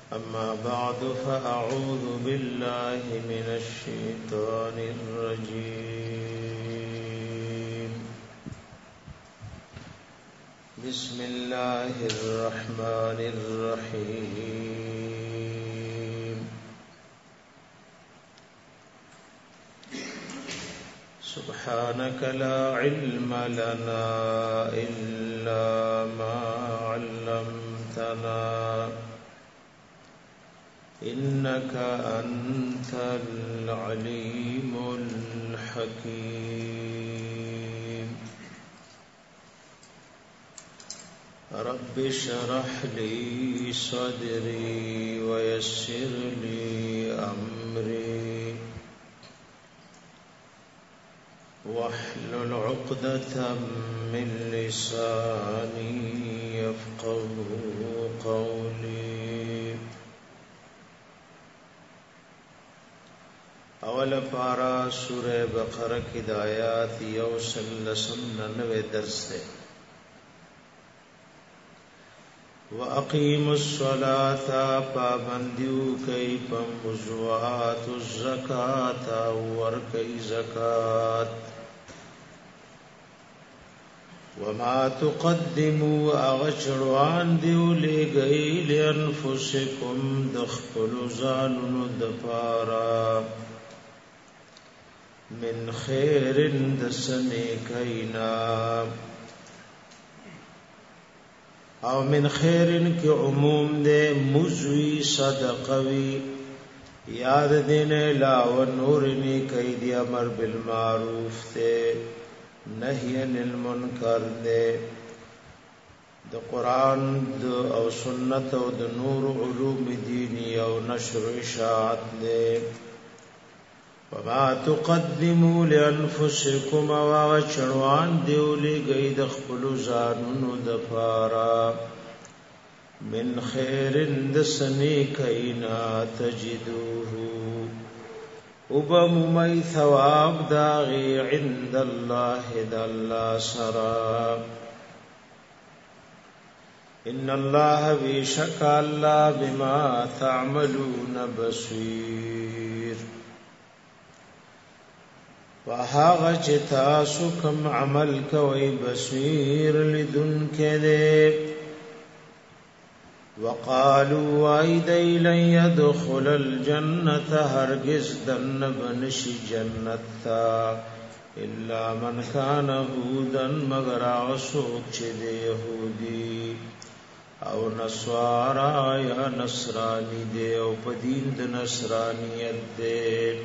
أما بعد فأعوذ بالله من الشيطان الرجيم بسم الله الرحمن الرحيم سبحانك لا علم لنا إلا ما علمتنا إنك أنت العليم الحكيم رب اشرح لي صدري ويسر لي أمري واحلل عقدة من لساني يفقهوا قولي اول پارا سورہ بقرہ کی آیات یوصل سننوے درس ہے وَأَقِيمُوا الصَّلَاةَ پابندیو کئی پموزوات الزکاة ورکی زکاة وَمَا تُقَدِّمُوا اغچڑوان دیو لے گئی لِأَنفُسِكُمْ دخپل زانن دپارا من خیر دسنے کینا او من خیر کی عموم دے مزوی صدقوی یاد دین علاوہ نورنی کئی دی امر بالمعروف دے نہی عن المنکر دے د قرآن او سنت او د نور علوم دینی او نشر اشاعت دے وما تقدموا لانفسكم واچنوان دیولی گئی د خپل ځانونو د پارا من خیر دسنی کینا تجدوه وبممی ثواب داغی عند الله د الله سرا ان الله بشک الله بما تعملون بصیر وَهَغَ جِتَاسُ كَمْ عَمَلْ كَوَيْ بَصِيرٌ لِدُنْ كَذِبْ وَقَالُوا وَأَيْدَيْ لَنْ يَدْخُلَ الْجَنَّةَ هَرْگِزْ دَنَّ بَنِشِ جَنَّتَّا إِلَّا مَنْ كَانَ هُودًا مَغَرَ عَصُوكْ چِدِ يَهُودِي او نصارا یا نصرانی دے او پدین د نصرانیت دے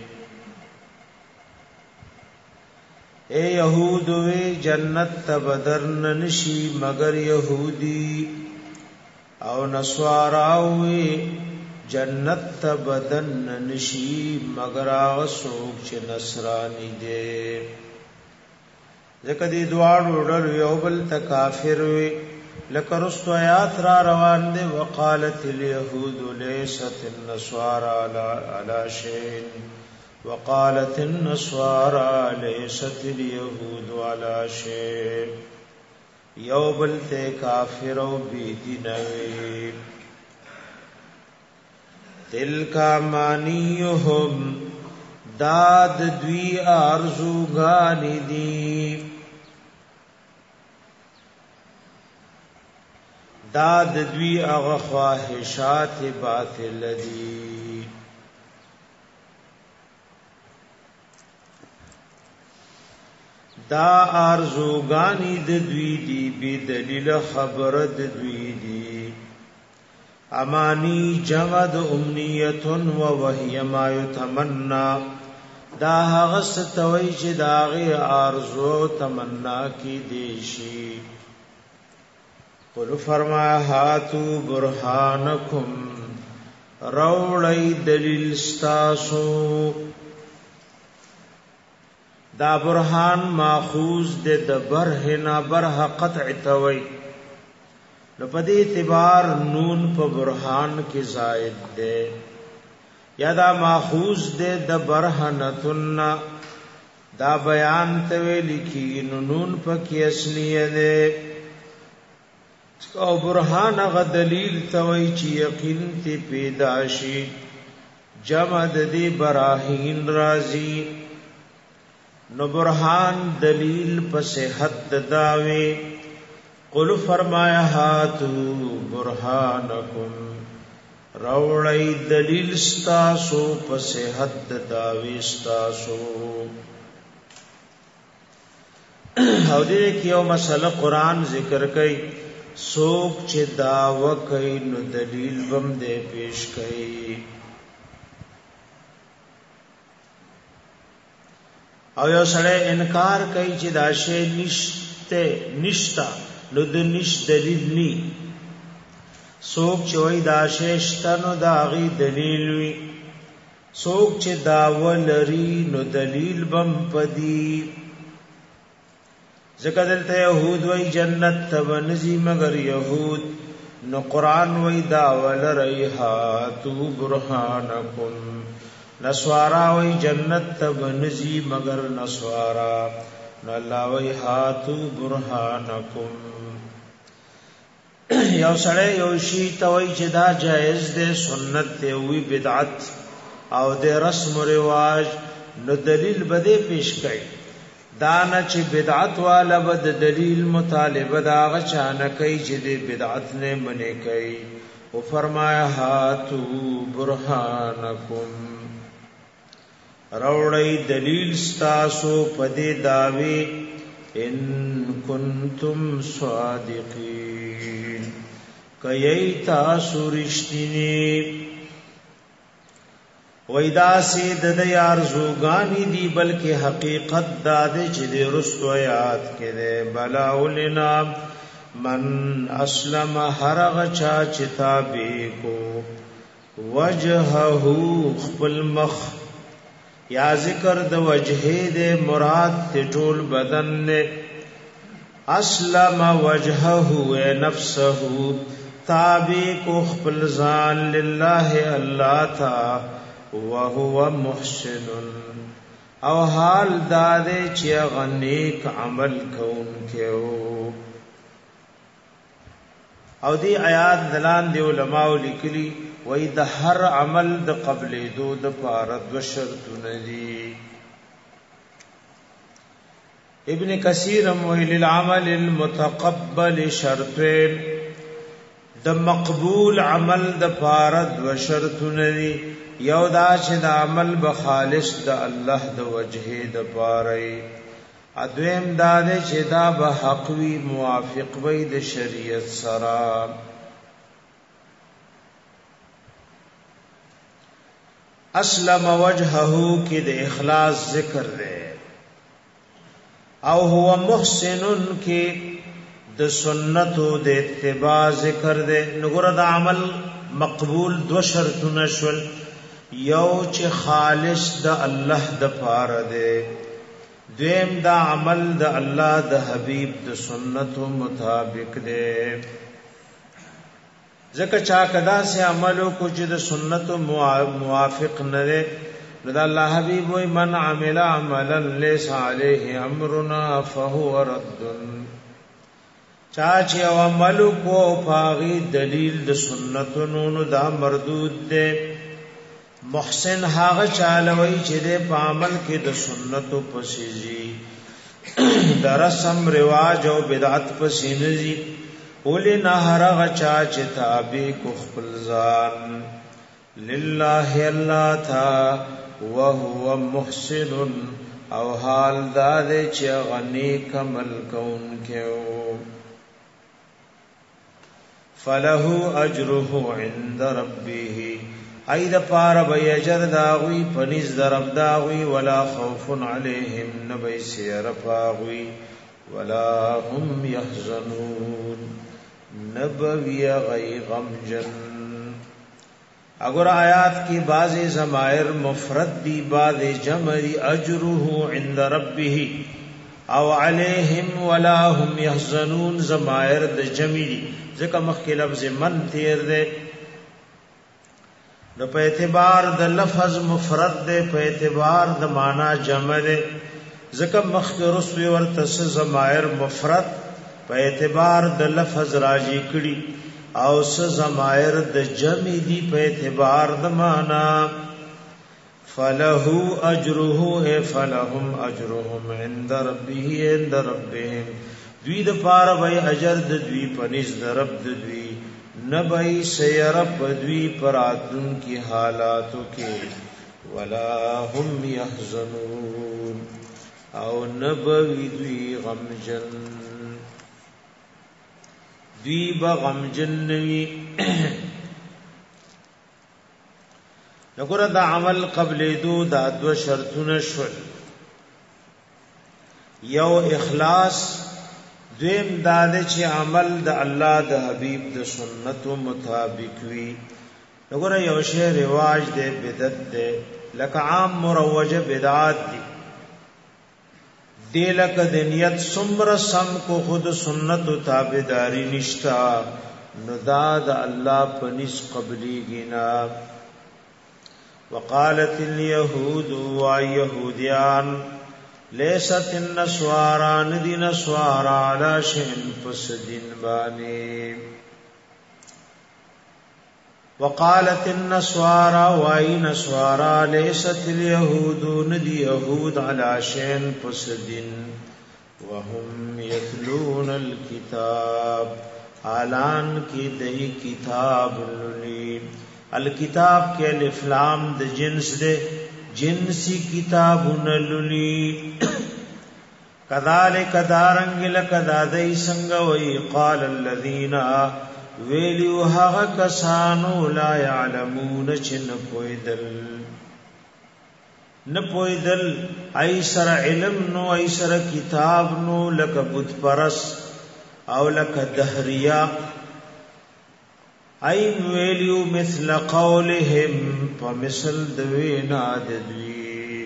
اے یہود وی جنت تبدرن نشی مگر یہودی او نسواراوی جنت تبدن نشی مگر آغسوک چه نصرانی دے ذکر دی دوارو ڈر یوبل تکافر وی لکرستو آیات را روان دے وقالت الیہود لیست النسوارا علا شین وقالت النصارى ليست اليهود على شيء يوبل ته کافر او بيدينوي تلك مانيهم داد دوی ارزو غاني دي داد دوی اغه خواهشات باطل دي دا ارزوگانی د دوی دی بی دلیل خبر د دوی دی امانی جمع د امنیتن و وحی ما یتمنا دا هغه ستوي چې داغه ارزو تمنا کی دیشی قل فرمایا هاتو برهانکم روړی دلیل ستاسو دا برهان ماخوذ د برهنا برها قطع توي نو په دې اعتبار نون په برهان کې زائد ده یا دا ماخوذ ده د برهنتن دا بیان ته لیکي نون په کې اصلي ده او برهان غ دلیل توي چې یقین ته پیدا شي جمع د دې براهین رازي نو برهان دلیل په صحت د داوي قل فرمایا هاتو برهانکم روړی دلیل ستاسو په صحت د داوي ستاسو او دې کې یو مسله قران ذکر کوي سوک چې داوا کوي نو دلیل بم دې پیش کوي او یو سره انکار کوي چې دا شی نشتا نو د نش دلیل ني سوک چې وای دا شی شته نو دا غي دلیل وي سوک چې داوا لري نو دلیل بم پدی ذکر دلته يهود وای جنت تبنزي مگر يهود نو قران وای دا ولریحاتو برهانکم نسوارا وای جنت تبنزي مگر نسوارا نو الله وای هاتو برهانکم یو سره یو شی توي چې دا جائز ده سنت ته وی بدعت او د رسم و رواج نو دلیل بده پیش کړي دانا چې بدعت والا بد دلیل مطالبه دا غچانه کوي چې د بدعت نه منې کوي او فرمایا هاتو برهانکم روړی دلیل ستاسو پدې داوی ان کنتم صادقین کای تاسو رښتینی وېدا سید د ارزوګانی دی بلکې حقیقت داده چې د رستو آیات کې ده بلا ولنا من اسلم هرغ چا چتابې کو وجهه خپل مخ یا ذکر د وجهه د مراد ته ټول بدن نه اسلم وجهه و نفسه تابع کو خپل ځان لله الله تا وهو محسن او حال داده چې غنیک عمل کون کېو او دی آیات دلان دی علماء لیکلی وای د هر عمل د قبل دو د پاره دو شرطونه دي ابن کثیر وی للعمل المتقبل شرطين د مقبول عمل د پاره دو شرطونه دي یو دا چې د عمل به خالص د الله د وجهه د پاره ادویم دا چې دا به حق وی موافق وي د شریعت سره اسلم وجهه کې د اخلاص ذکر دی او هو محسن کې د سنتو د اتباع ذکر دی نګور د عمل مقبول دو شرطونه شول یو چې خالص د الله د پاره دی دویم دا عمل د الله د حبیب د سنتو مطابق دی ځکه چا کدا سے عملو کو چې د سنتو موافق نه دی د الله حبیب وای من عمل عملا ليس عليه امرنا فهو رد چا چې عملو کو پاغي دلیل د سنتو نو دا مردود دی محسن هاغه چالوي چې د عمل کې د سنتو پسیږي د رسم رواج او بدعت پسینځي اولی نهرغ چا چې تابع کو خپل ځان لله الله تا وهو محسن او حال داد چې غنی کمل کون کېو فله اجره عند ربه اید پار بی اجر داغوی پنیز درب داغوی ولا خوف علیہم نبی سیر پاغوی ولا هم یحزنون نبوی غی غمجن اگر آیات کی بعض ضمائر مفرد دی بعض جمع دی اجره عند ربه او علیہم ولا هم یحزنون ضمائر د جمع دی ذکر مخی لفظ من تیر دے نو په اعتبار د لفظ مفرد ده په اعتبار د معنا جمع ده ځکه مخکې رسوي ورته ضمائر مفرد په اعتبار د لفظ راځي کړي او س ضمائر د جمع دي په اعتبار د معنا فله اجره فلهم اجرهم عند ربه عند ربهم دوی د پاره وای اجر د دوی پنځ د رب د دوی نبای سیر پدوی پراتن کی حالاتو کې ولا هم يحزنون او نبوی دوی غمجن دوی بغمجن نوی نګور دا عمل قبل دو دا دو شرطونه شول یو اخلاص دویم داده چې عمل د الله د حبیب د سنت مطابق وي وګوره یو شی رواج دی بدعت دی لکه عام مروجه بدعات دی لکه د نیت سمر سم کو خود سنت تابعداري نشتا نو دا د الله پنځ قبلي گنا وقالت اليهود ويهوديان لیست النسوارا ندی نسوارا علا شئن پس دین بانی وقالت النسوارا وائی نسوارا لیست اليهود ندی یهود علا شئن پس دین وهم یتلون الكتاب حالان کی دئی کتاب للی الکتاب کے الافلام د جنس دے جنسی کتابون للی کذالک دارنگ لکدادئی سنگوئی قال الذین ویلیو حق کسانو لا یعلمون چن پویدل ایسر علم نو ایسر کتاب نو لک بت پرس او لک دہریا این ویلیو مثل قولهم فمثل دوینا دوی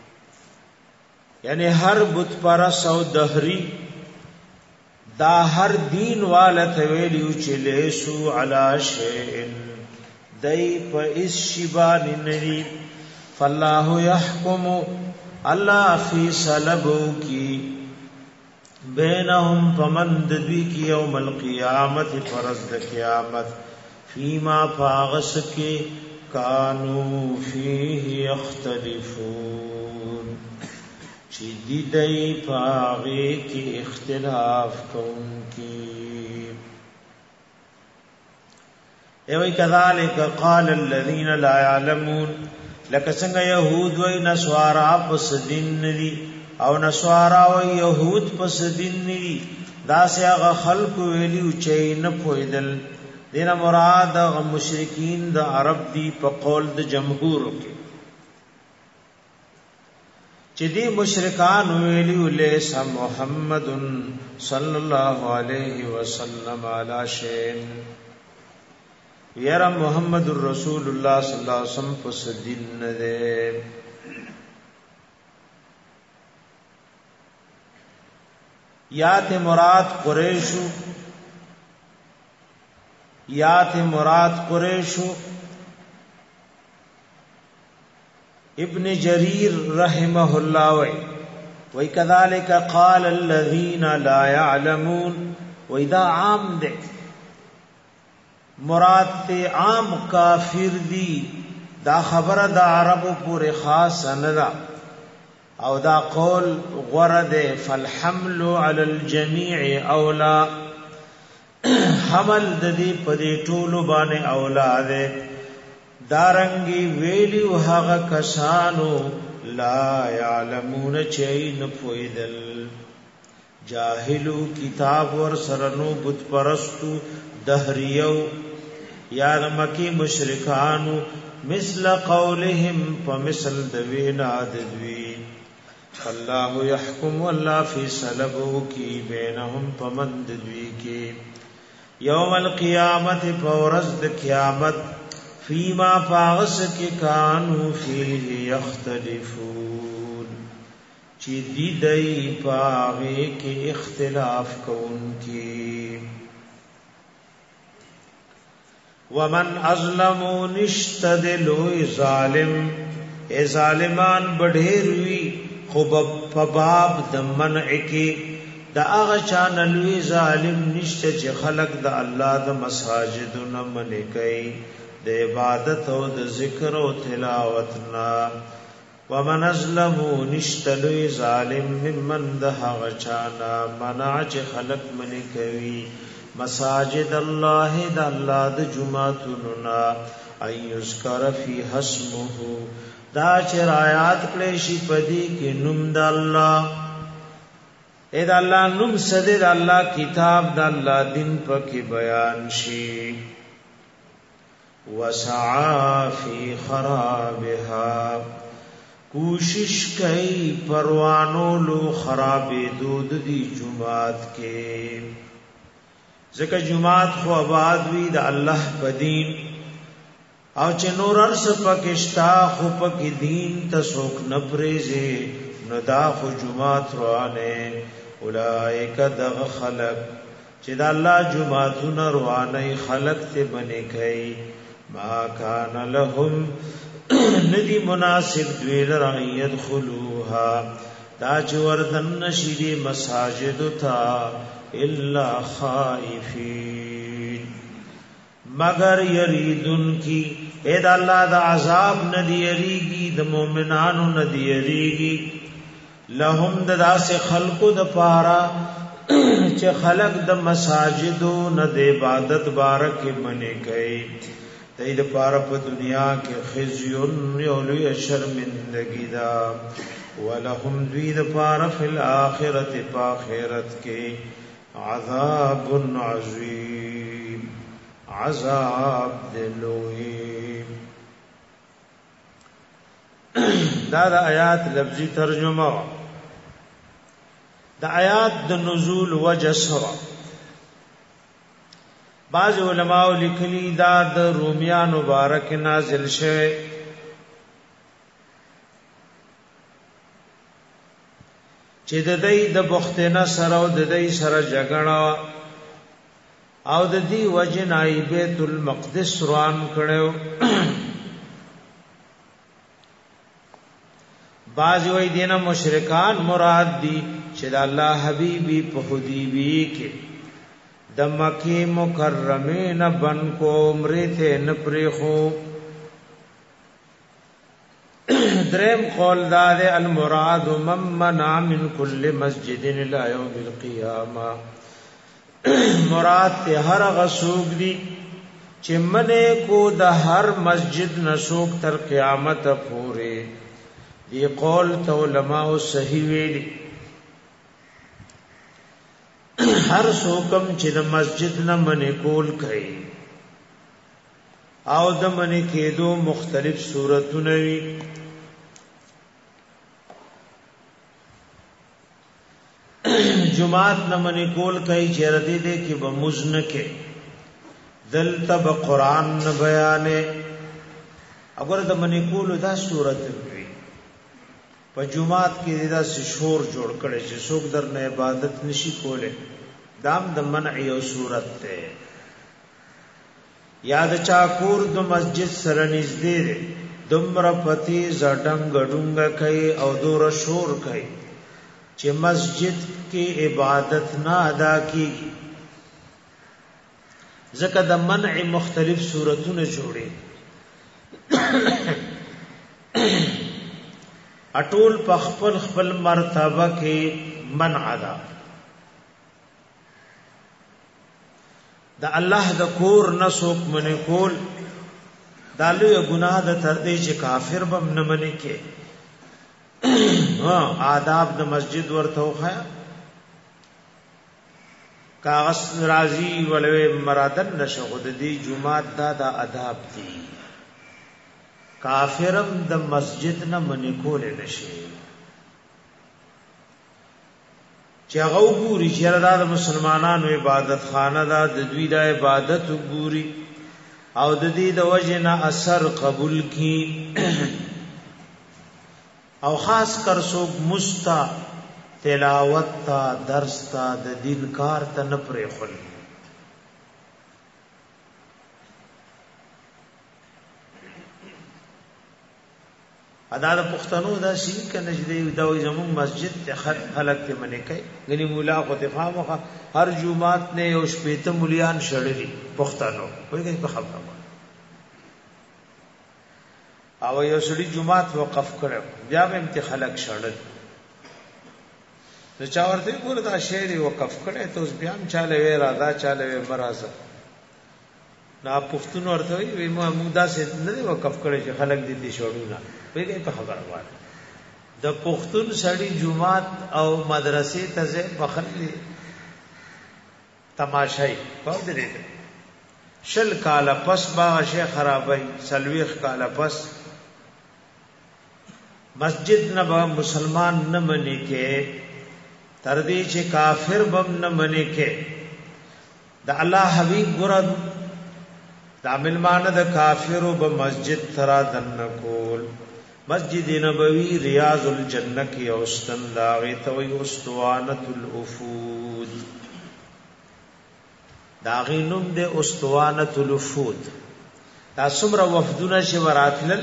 یعنی ہر بت پرس او دہری دا ہر دین والت ویلیو چلیسو علا شئن دی پا اس شبان نری فاللہ یحکم اللہ فی سلبو کی بینہم پمند دوی کی یوم القیامت فرزد قیامت فیما فاغس کے کانو فیہ یختلفون چی دیدئی پاغے کی اختلاف کون کی ایوئی کذالک قال الذین لا یعلمون لکسنگ یہود وی نسوارا پس دن ندی او نسوارا وی یہود پس دن ندی دا سے اغا خلق ویلیو چی نپویدل دینا مراد مشرکین دا عرب دی پا قول دا جمهور کی چی دی مشرکان ویلیو لیسا محمد صلی اللہ علیہ وسلم علی شین ویرا محمد الرسول اللہ صلی اللہ علیہ وسلم پس دین دے یات مراد قریشو یات مراد قریشو ابن جریر رحمہ اللہ وی کذالک قال الذین لا يعلمون وی دا عام دے مراد تے عام کافر دی دا خبر دا عربو پورے خاص ندا او دا قول غرد فالحمل علی الجمیع اولا حمل د دې پدې ټولو باندې اولاد دارنګي ویلیو هغه کسانو لا يعلمون چین پویدل جاهلو کتاب ور سرنو بت پرستو دهریو یا مکی مشرکانو مثل قولهم فمثل دوینا ددوی اللہ یحکم اللہ فی سلبو کی بینهم فمند دوی کی یوم القیامت فورز د قیامت فیما فاغس کی کانو فیہ یختلفون چی دی دی پاغے کے اختلاف کون کی ومن ازلمو نشتدلوی ظالم اے ظالمان بڑھیروی خوب فباب د منع کی دا هغه چا لوی ظالم نشته چې خلق د الله د مساجد نه منې کوي د عبادت او د ذکر او تلاوت نه ومن ظلم نشته لوی ظالم ممن د هغه چا نه منع چې خلق منې کوي مساجد الله د الله د جمعتونو نه ايذكر فی اسمه دا چې آیات کړي شي پدې کې نوم د الله اې د الله نوم سده د الله کتاب د الله دین پکې بیان شي وسعى فی خرابها کوشش کئی پروانو لو خراب دود دی جماعت کے ذکر جماعت خو آباد وی دا اللہ پا دین او چه نور ارس پکشتا خو پک دین تسوک نپریزے ندا خو جماعت روانے اولائک دغ خلق چه دا اللہ جماعتون روانے خلق تے بنے کئی ما کان لهم ندی مناسب دویل رعیت خلوها دا چوردن نشیدی مساجد تا الا خائفین مگر یریدن کی اید اللہ دا عذاب ندی یریگی دا مومنانو ندی یریگی لهم دا سے خلقو دا پارا چه خلق دا مساجدو ند عبادت بارک بنے گئی دید پارا پا دنیا کے خزیون یولوی شرمندگی دا ولہم دوید پارا فی الآخرت پا آخرت کے عذاب عظیم عذاب دلوی دا آیات لفظی ترجمہ دا آیات دا نزول وجہ سوا بعض علماء لکلی دا د رومیان مبارک نازل شوه چې د دې د بختنه سره او د دې سره جګړه او د دې وجنای بیت المقدس روان کړو بعض وی دینه مشرکان مراد دي چې د الله حبیبي په حدیبی کې د مکی مکرمه نه بن کو عمره ته نه پریخو درم قول دار المراد ممنع من كل مسجد الى يوم القيامه مراد ته هر غسوق دي چې منه کو د هر مسجد نسوق تر قیامت پورې دی قول ته علماء صحیح ویلي هر سوکم چې د مسجد نه منې کول کوي او د منې کېدو مختلف صورتونه وي جمعات نه منې کول کوي چې ردی دې کې به مزن کې دلته به قران نه بیانې اگر د منې کول دا صورت وي په جمعات کې دا شور جوړ کړي چې څوک در نه عبادت نشي کوله دام د منع یو صورت ته یاد چا کور د مسجد سره نږدې دمر پتی زډنګ ډنګ کوي او دور شور کوي چې مسجد کې عبادت نه ادا کیږي ځکه د منع مختلف صورتونه جوړي اټول په خپل مرتبه کې منع ده دا الله د کور نسوک منه کول دا لوی ګناه د تر دې چې کافر بم نه منه کې آداب د مسجد ورته وخا کاغذ راضی ولوي مرادن نشو د دې جمعات دا د آداب دي کافرم د مسجد نه منه کول نشي چې هغه وګوري چې دا د مسلمانانو عبادت خانه ده د دوی د عبادت وګوري او د دې د وجنه اثر قبول کی او خاص کر څوک مستا تلاوت تا درس تا د دین کار ته نه پرې خل ادا د پښتنو دا شي کنه چې دا زموږ مسجد ته خلک ته منی کوي غني مولا خو ته خامخه هر جمعات نه او شپېته مليان شړلي پښتنو وایي په خبره او یو سړي جمعات وقف کړو بیا به امت خلک شړل نو چا ورته ګور دا شعر وقف کړي ته اوس بیا هم چاله وی راځه چاله وی مرزه نا پښتون ورته وی موږ دا څه نه وقف کړي چې خلک دې شړو نه وایي په خبره وایي د پښتون سړي جمعات او مدرسې ته ځه بخلي تماشای په دې شل کاله پس با شیخ خرابای سلويخ کاله پس مسجد نه مسلمان نه منی کې تر دې چې کافر بم نه منی کې د الله حبيب ګرد د عملمان د کافرو به مسجد ترا دن کول مسجد نبوي ریاض الجنه کې اوستن دا وي توي استوانه الافود دا غینوم د استوانه الافود دا څومره وفدونه چې وراتلل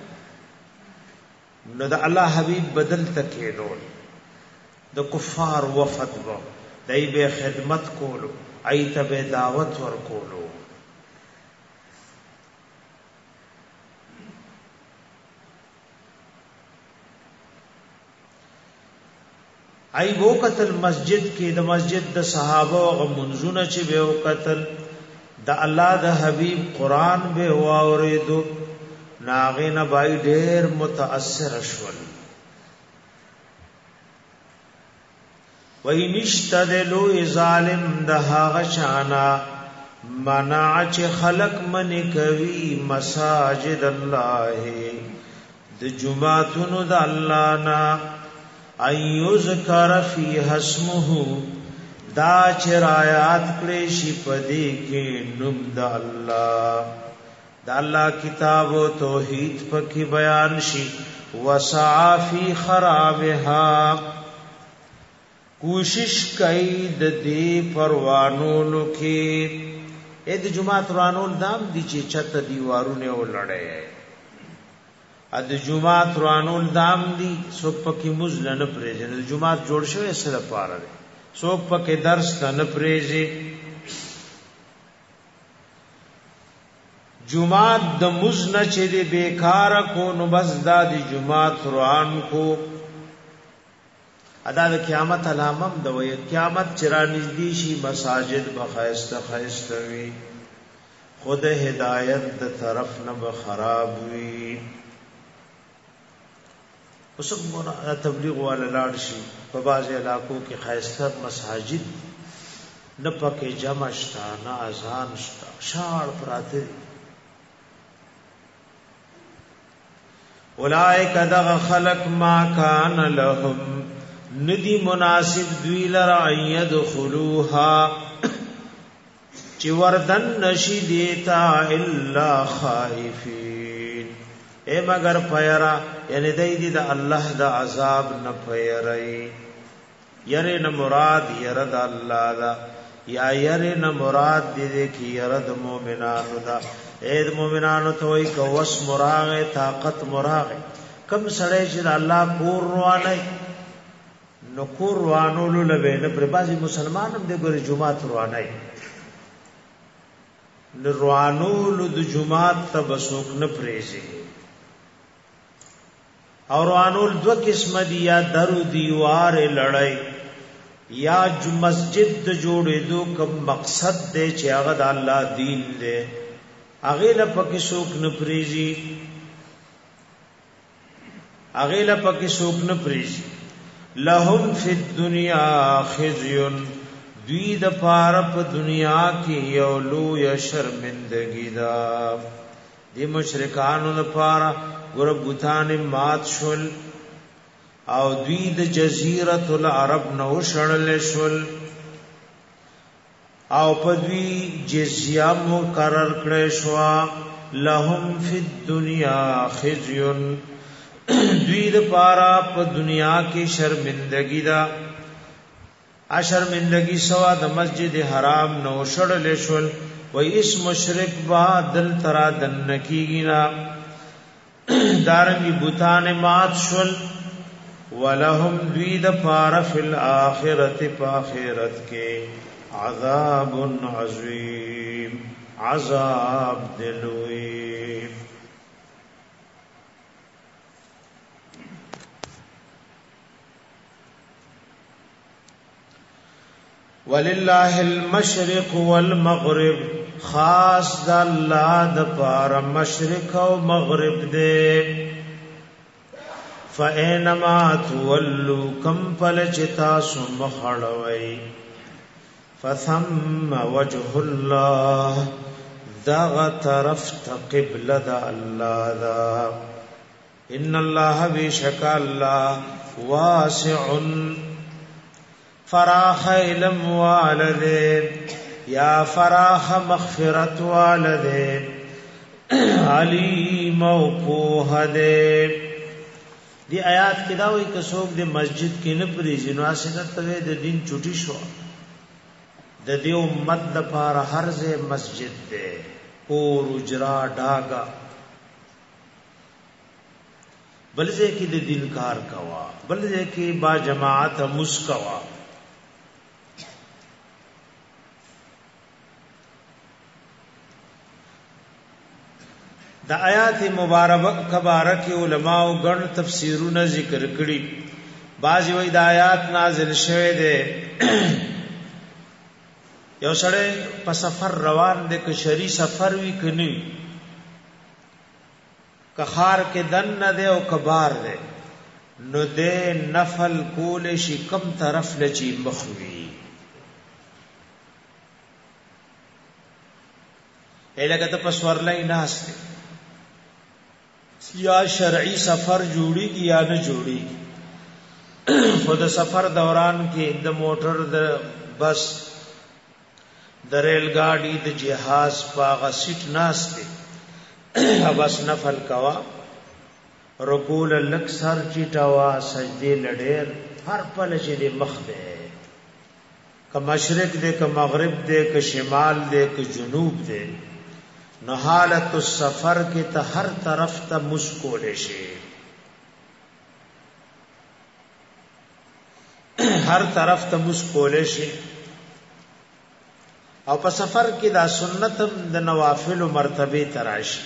نو د الله حبيب بدل تکینول د کفار وفد وو دای به خدمت کولو ایت به دعوت ور کولو ای وو قتل مسجد کې د مسجد د صحابه او منزونه چې به قتل د الله د حبيب قران به واوریدو ناغینا بای ډیر متاثر شول وای نشتدلو ظالم د هغه شانا منع چې خلق من کوي مساجد الله د جمعتونو د الله نا ايذكر فيها اسمه دا چرایات کړي شي پدې کې نوم د الله د الله کتاب او توحید پکې بیان شي وسعى في خرابها کوشش کوي د دې پروانو کې اې د جمعه ترانول دام دي چې چت دیوارونه ولړې ا د جمعه ترانول دام دي سو پکې مزل نه پرېږي د جمعه جوړ شوی سره پاره سو پکې درس نه پرېږي جمعه د مزن چې دې بیکار کو نو بس د جمعه تران کو ادا د قیامت علامم د وی قیامت چرا نږدې شي مساجد بخایسته خایسته وي خود هدایت د طرف نه خراب وي وسمونه تبلیغ والا لاړ شي په بعضي علاقو کې خایسته مساجد نه پکې جمع شتا نه اذان شتا شاړ پراته اولائک دغ خلق ما کان لهم ندی مناسب دوی لرا يدخلوها چې وردن نشي دیتا الا خائفین اے مگر پیرا یعنی دای د الله د عذاب نه پیری یره نه مراد یره د الله دا یا یره نه مراد دې کی یره د مؤمنانو دا اے د مؤمنانو ته وای کو وس مراغه طاقت مراغه کم سړی چې الله کور روانه نو کور روانولو لوي نه پر بازي مسلمانم د ګور جمعه روانه نه روانولو د جمعه ته بسوک نه پریږي اور روانول دو قسم دي یا درو دیوار لړۍ یا مسجد جوړې دو کوم مقصد دی چې هغه د الله دین دی هغه له پکې سوک نه پریږي هغه له پکې سوک نه پریږي لهم فی الدنیا خزي دوی د پاره په دنیا کې یو لوی شرمندگی دا دی مشرکانو لپاره ګور بوتان مات شول او دوی د جزیرۃ العرب نو شړل شول او په دوی جزیه مقرر کړی شو لهم فی الدنیا خزي دوی د پارا په دنیا کې شرمندگی دا شرمندگی سوا د مسجد حرام نو شړل شول و اس مشرک با دل ترا دن کینا دارنګي بوتان مات شول ولهم دوید پار فی الاخرت پا آخرت کے عذاب عظیم عذاب دلوی وللہ المشرق والمغرب خاص د الله د پار مشرق او مغرب دے فَإِنَّمَا تُوَلُّوا كَمْ فَلَچِتَا سُمْخَڑَوَي فَثَمَّ وَجْهُ اللَّهِ دَغَ طَرَفْتَ قِبْلَ دَ اللَّهَ دَا إِنَّ اللَّهَ بِشَكَ اللَّهِ وَاسِعٌ فراخ علم والدے یا فراخ مغفرت والدے علیم و پوہ دے دی آیات کې دا وایي که څوک د مسجد کې نه پریږي نو اسنه ته د دین چټي شو د دې امت لپاره هر ځای مسجد دی کور اجرا ډاګه بل ځای کې د دین کار کوا بل ځای کې با جماعت مسکوا دا آیات مبارک علماء غن تفسیرونه ذکر کړي بعضی وای دا آیات نازل شوه دي یو سره په سفر روان دي که شری سفر وی کني کخار کې دن نه دی او کبار دی نو دې نفل کول شي کم طرف لچی مخوي الګه ته پسورلای ناس یا شرعی سفر جوړیږي یا نه جوړیږي خود سفر دوران کې د موټر د بس د ریل ګاډي د جهاز پاغه سیټ ناشته بس نفل کوا رکوع لک سر چټوا سجدي لډېر هر پل چې د مخ ده ک مشرق ده ک مغرب ده ک شمال ده ک جنوب ده نو حالت السفر کې ته هر طرف ته مسکول شي هر طرف ته مسکول شي او په سفر کې دا سنت د نوافل مرتبه تراشي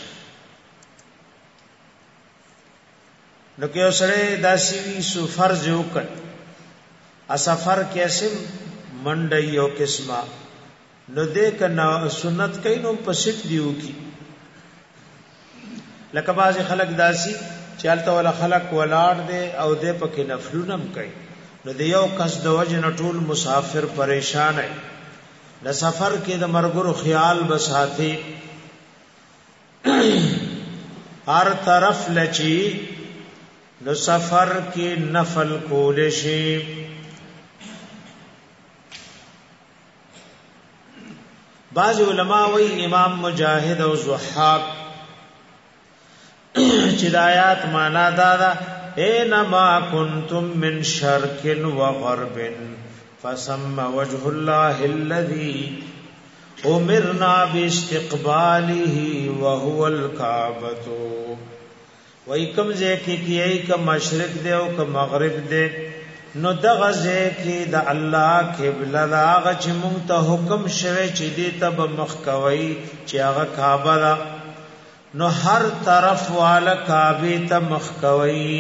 نو کې اوسره داسي سو فرض وکړ ا سفر کیسه منډه یو قسمه نو دې کنا سنت کین نو پسټ دیو کی لکه باز خلق داسي چالت ولا خلق ولاړ دے او دې پکې نفلونم کوي نو دې یو کس د وجه نټول مسافر پریشان ہے د سفر کې د مرګرو خیال بساتی هر طرف لچی نو سفر کې نفل کول شي بعض علماء وی امام مجاہد او ضحاک چې د آیات معنا دا ده اینما کنتم من شرق و غرب فسم وجه الله الذي امرنا باستقباله وهو الكعبه وای کوم ځکه کیای ک مشرق دی او ک مغرب دی نو دغه ځکه د الله قبله هغه چې مونږ ته حکم شوه چې دې ته مخ کوي چې هغه کعبه ده نو هر طرف والا کعبه ته مخ کوي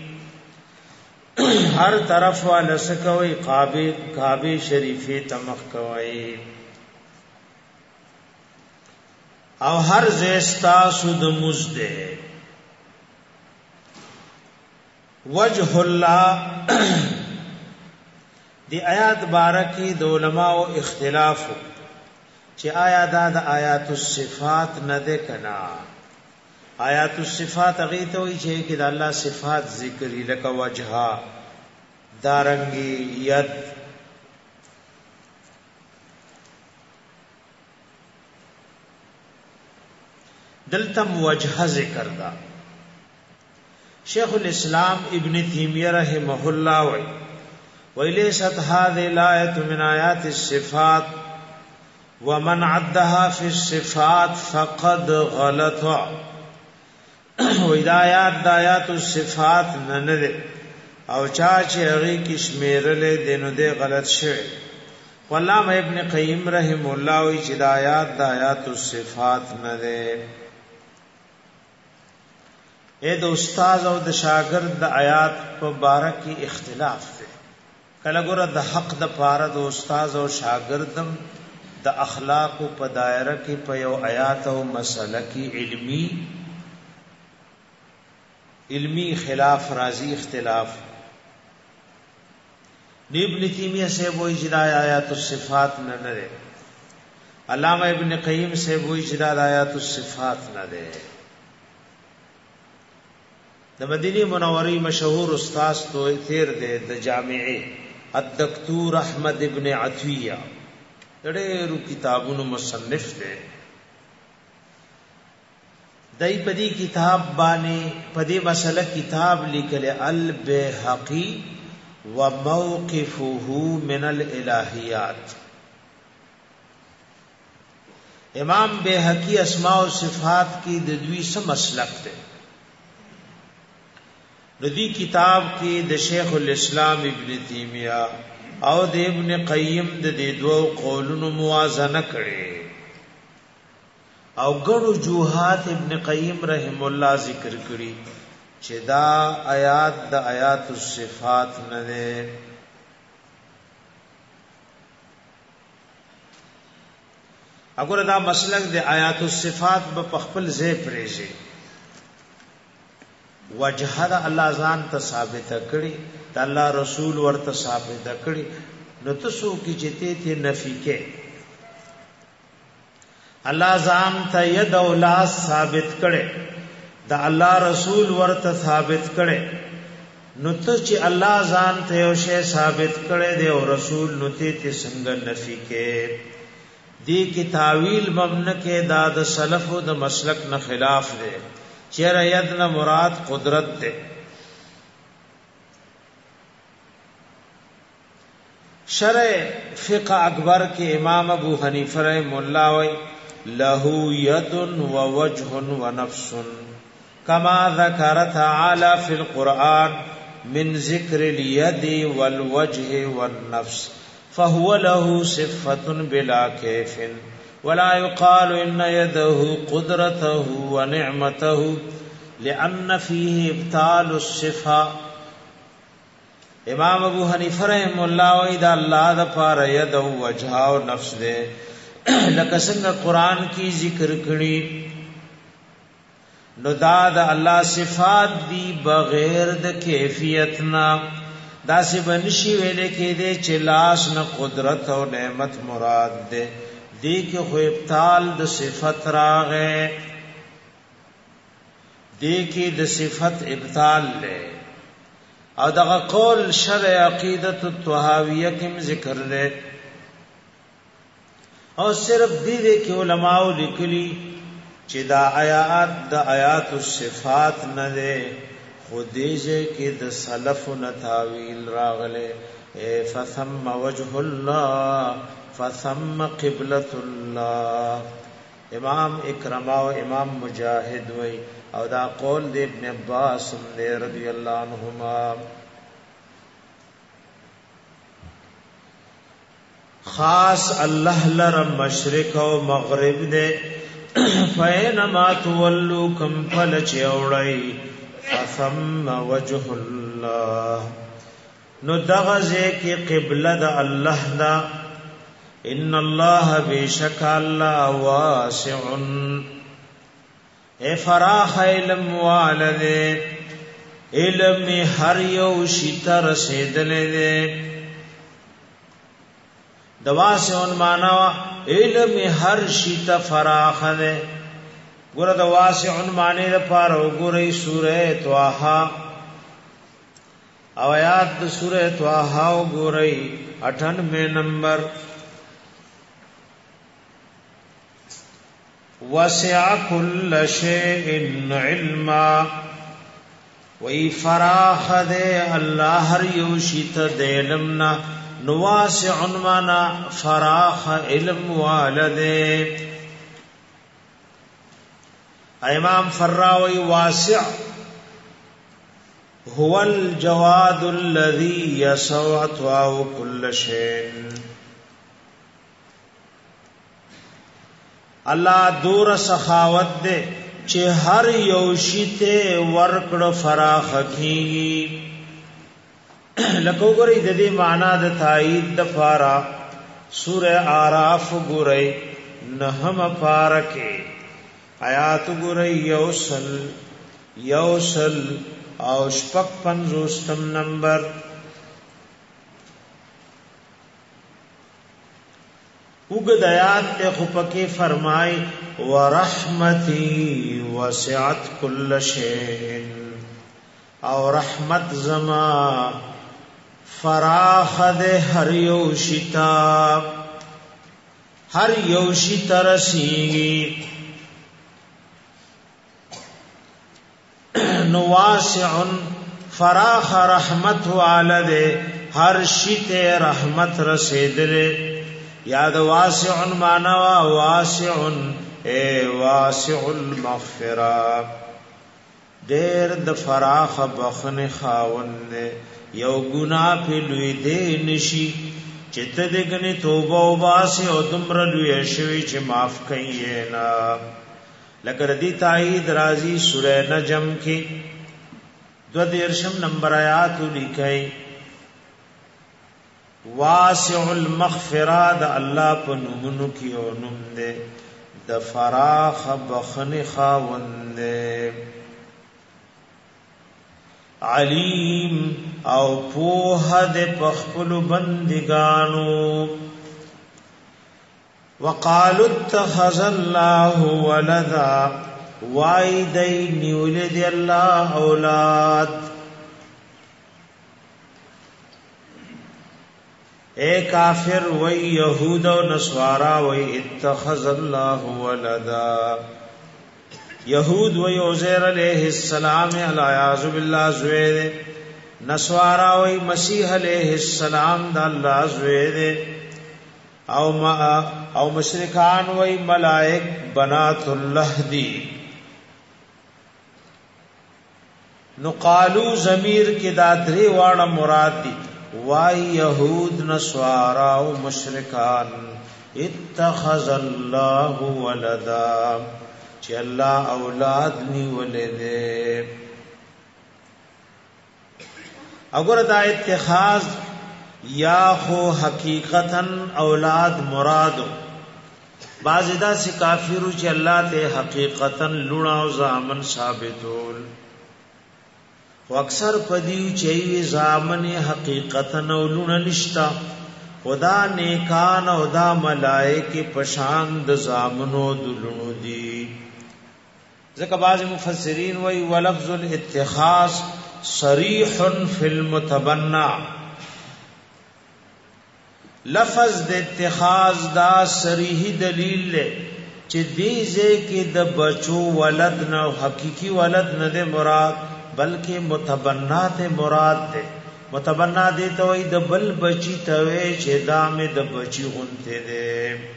هر طرف والا سکوي کعبه شریفه ته مخ کوي او هر زستا سود مزده وجه الله دی آیات بارکی د علماء اختلاف چې آیا دا د آیات الصفات نه ده کنا آیات الصفات هغه ته وایي چې د الله صفات ذکر لکه وجها دارنګي ید دلتم وجه ذکر دا شیخ الاسلام ابن تیمیہ رحمہ اللہ وَإِلَيْسَتْ هَذِهِ الْآيَةُ مِنْ آيَاتِ الصِّفَاتِ وَمَنْ عَدَّهَا فِي الصِّفَاتِ فَقَدْ غَلَطَ و ہدایات دایات الصفات نه ده او چا چې هغه کې شمیرلې دینو دې غلط شوی. علامہ ابن قیم رحم الله وی چې دایات دایات الصفات نه ده. اې د استاد او د شاګرد د آیات په باره کې اختلاف ده. کله ګوره د حق د پاره د استاد او شاګردم د اخلاق په دایره کې په یو آیات او مسله کې علمی خلاف راضی اختلاف. ابن تیمیہ سے وہ اجرا آیات الصفات نہ دے. علامہ ابن قیم سے وہ اجرا آیات الصفات نہ دے. د مدینه منوره مشهور استاد تو تیر دے د جامعه الدکتور احمد ابن عطیہ ډېرو کتابونو مصنف دے. دای پدی کتاب باندې پدی مسله کتاب لیکل البیهقی وموقفه من الالہیات. امام بیهقی اسماء و صفات کی د دوی سم مسلک ده. ردی کتاب کی د شیخ الاسلام ابن تیمیہ او د ابن قیم د دې دوه قولونو موازنه کړي او ګڼو جوهات ابن قیم رحم الله ذکر کړي چې دا آیات د آیات الصفات نه ده. اگر دا مسلک د آیات الصفات په خپل ځای پرېږي وجه دا الله ځان ته ثابت کړي د الله رسول ورته ثابت کړي نو تاسو کې چې ته نفي کې الله ځان ته ید او لاس ثابت کړي د الله رسول ورته ثابت کړي نو ته چې الله ځان ته یو شی ثابت کړي دی او رسول نو ته څنګه نفي کې دی کی تعویل ممن کې دا د سلفو د مسلک نه خلاف دی. چیر یدنا مراد قدرت دے. شرع فقہ اکبر کے امام ابو حنیفہ رحمہ اللہ وی لہو ید و وجہ و نفس کما ذکر تعالی فی القرآن من ذکر الید والوجہ والنفس فهو له صفت بلا کیف ولا يقال ان يده قدرته ونعمته لان فيه ابطال الصفه. امام ابو حنیفہ رحم الله وی دا الله د پاره ید او وجه او نفس دے لکه څنګه قران کی ذکر کړي نو دا د الله صفات دی بغیر د کیفیتنا دا سی بنشي ویلې کې دې چې لاس نه قدرت او نعمت مراد ده دی کې خو ابطال د صفت راغې دی کې د صفت ابطال له او دغه قول شرع عقیدت الطحاویہ کې ذکر له او صرف دې کې علماء لیکلي چې دا آیات د آیات الصفات نه ده خودیجه کې د سلف نه تعویل راغله فثم وجه الله فثم قبلة الله. امام اکرمہ و امام مجاہد وی او دا قول د ابن عباس رضی اللہ عنہما. خاص اللہ لر مشرق و مغرب دے فینما تولو کم پل چوڑی فثم وجه اللہ. نو دغزے کی قبلہ دا اللہ دا ان اللہ بیشک اللہ واسع اے فراخ علم والدے علم ہر یو شیطا رسیدلے دے. دواسعن معنی علم ہر شیطا فراخ دے. گورا دواسعن معنی دا پارو گوری سورہ طه او آیات دا سورہ طه گوری 98 نمبر وسع كل شيء علما وی فراخ دے اللہ ہر یوشیت دے علمنا نواسع مانا فراخ علم والدے. امام فراوی واسع هو الجواد الذي يسع عطاء كل شيء. الله دور سخاوت دے چې هر یو شی ته ورکړ فراخ کیږي. لکه ګورې د دې معنا د تایید د فارا سوره اعراف ګورې نهم پارکه آیات ګورې یوسل او شپږ پنځوستم نمبر. وګد آیات ته خو پکې فرمای ورحمتي وسعت كل شيء او رحمت زما فراخ ده هر یو شتا رسیږي. نو واسع فراخ رحمت والده هر شته رحمت رسیدله. یاد واسع معنا واسع واسع المغفرة ډېر د فراخ بخنه خاوند یو ګناه په لوی دې نشي چې ته دغه توبه او باسه او تمر لوی شوی چې معاف کړي نه. لکه ردی تایید رازی سورہ نجم کې 22 نمبر آیات لیکي واسع المغفرہ د الله په نومونو کې او نوم دې د فراخ بخنه خاوند علیم او پوه د پخپل بندگانو. وقالوا اتخذ الله ولدا وایدی نیولد الله اولاد. اے کافر و یہود و نصارا و اتخذ اللہ ولدا. یہود و عزیر علیہ السلام علیہ باللہ زوید، نصارا و مسیح علیہ السلام دا اللہ زوید، او مشرکان و ملائک بنات اللہ دی. نقالو ضمیر کی دادری وانا مراد دی وای یهود نصارا او مشرکان اتخذ الله ولدا چې الله اولاد نیولې. اگر دا اتخاذ یا خو حقیقتا اولاد مراد بعض دا سی کافرو چې الله ته حقیقتا لونا او زامن ثابتول و اکثر پدیو چیوی زامن حقیقتا نولون نشتا خدا نیکان او دا ملائک پشان د زامنو دلونو دی. ذکر بعض مفسرین وی ولفظ الاتخاذ صریح فی المتبنع. لفظ د اتخاذ دا صریح دلیل لے چی دیزے کی د بچو ولد نہ حقیقی ولد نہ دے مراد بلکہ متبنات مراد دے. متبنا دے تو ای د بل بچی توے چې دام د بچی غنته دے.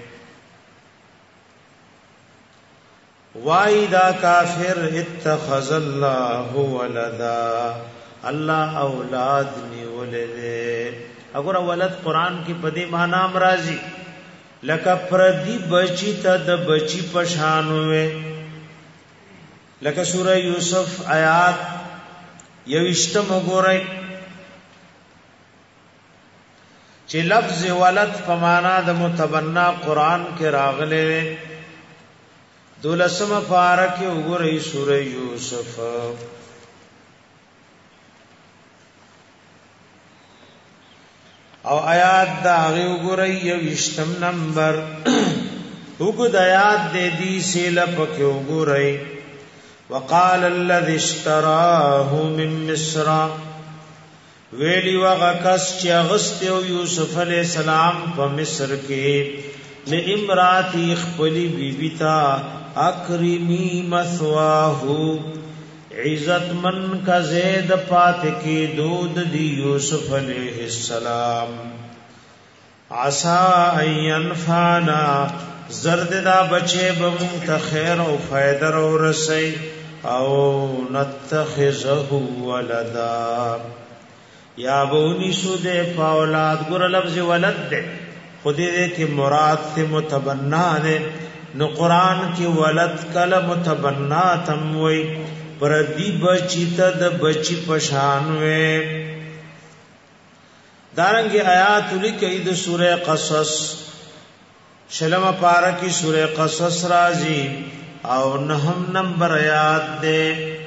وای دا کافر اتخذ الله ولدا الله اولاد نیولدے. اگر ولد قران کی پدی معنی امراضی لکه پردی بچی ته د بچی پشان ہوئے. لکه سورہ یوسف آیات یوشتم وګورئ چې لفظ ولد په معنا د متبنا قران کې راغله. دولسم پارکه وګورئ سورہ یوسف او آیات دا هغه وګورئ یوشتم نمبر وګد آیات دې دي سیل پکې وګورئ. وقال الذي اشتراه من مصر ویلی وغا کس چی اغسطیو یوسف علیہ السلام پا مصر کے لامراتی اخپلی بیبیتا اکرمی مثواہو عزت من کا زید پات کی دود دی یوسف علیہ السلام عسا ان ینفانا زرد دا بچے بمون تا خیر او فائدر او رسی او نتخذه ولدا یا بونی سو دے پاولاد گر لفظ ولد دے خودی دے کی مراد تے متبنا دے نو قرآن کی ولد کل متبنا تموی پردی بچی تا دا بچی پشانوے دارنگی آیات لکی دا سورہ قصص شلم پارکی سورہ قصص رازی او نهم نمبر آیات دے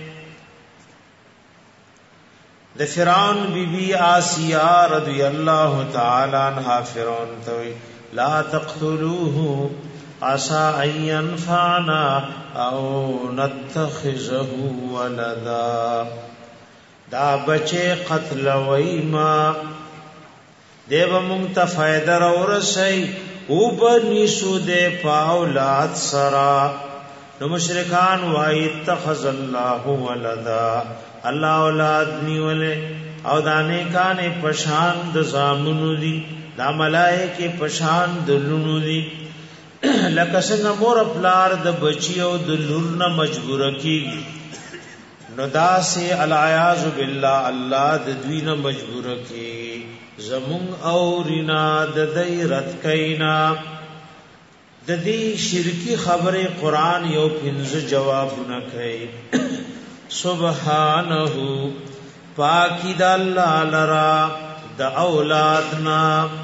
د فرعون بی بی آسیہ رضی اللہ تعالی عنہا فرعون توی لا تقتلوه عسى ان ينفعنا او نتخذه ولدا دا بچے قتل ویما دیو مونږ فائدہ ورسئی او بنیسو دے پاولاد سرا نو مشرکان وای اتخذ الله ولدا الله اولاد نیولے او دانے کانے پشان د زامنو دی دا ملائکه پشان د لونو دی لکه څنګه مور پلار د بچی او د لور نه مجبور کیږي نو داسې العیاذ بالله الله د دوی نه مجبور کیږي زمون او رینا د دای رد کینا د دې شرکی خبره قران یو پنځه جوابونه کوي سبحانه پاکی د الله لرا د اولادنا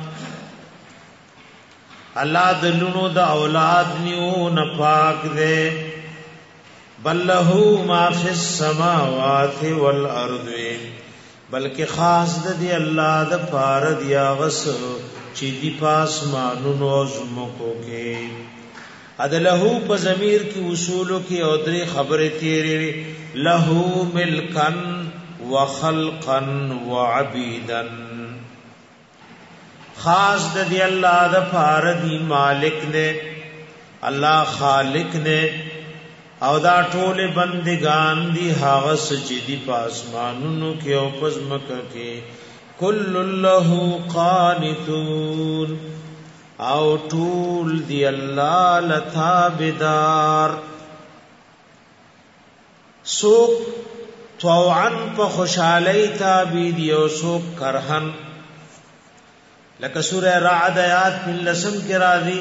الله د لونو د اولاد نیو نه پاک دے بل له ما فی السماوات والارض بلکہ خاص د دی الله د پار دی غس چې دی پاس مانونو زمکو کې ادله په ضمیر کې اصولو کې او درې خبره تیرې له ملکن وخلقا وعبیدا خاص د دی الله د پار دی مالک نے الله خالق نے او دا ټول بندگان دی هغه سجدي پاسمانونو کې او پزمکه کې کل له قانتون او ټول دی الله لتابدار سوک طوعا په خوشالۍ تابع دی او سوک کرهن لکه سورہ رعد آیات لسم کې راځي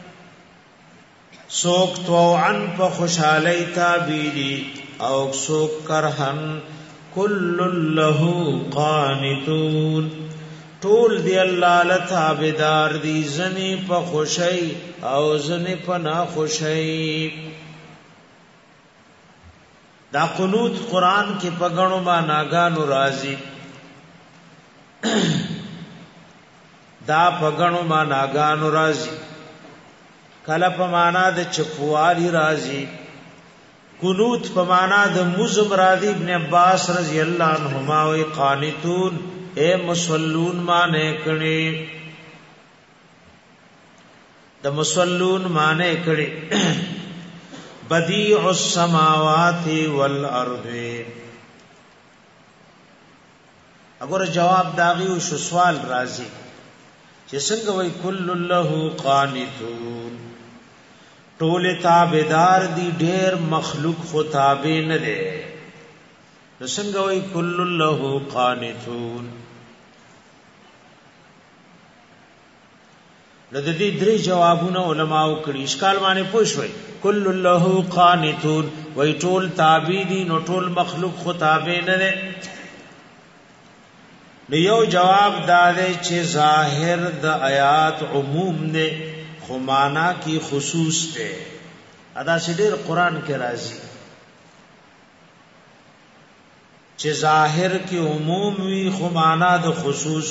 سوک طوعا په خوشالۍ تابع دی او سوک کرهن کل له قانتون ټول دی الله له تابعدار دی زنی په خوشی او زنی په ناخوشی دا قنوت قران کې پګړو ما ناګانو راځي دا پګړو ما ناګانو راځي کله په معنا د چپوالي راځي قنوت په معنا د مزم راځي ابن عباس رضی الله عنهما وی قانتون اے مصلون معنی کړي د مصلون معنی کړي بدیع السماوات والارض اگر جواب داغي او سوال راځي چې څنګه وای کل له قانتون ټول تابعدار دي ډېر مخلوق خو تابع نه دي نو څنګه وای کل له قانتون نو د دې درې جوابونه علماو کړي اشکال باندې پوښوي کل له قانتون وای ټول تابع دي نو ټول مخلوق خو تابع نه دي نو یو جواب داده چې ظاهر د آیات عموم نه خو معنا کی خصوص ته ادا سیدر قران کې راځي چې ظاهر کې عموم وی خو معنا د خصوص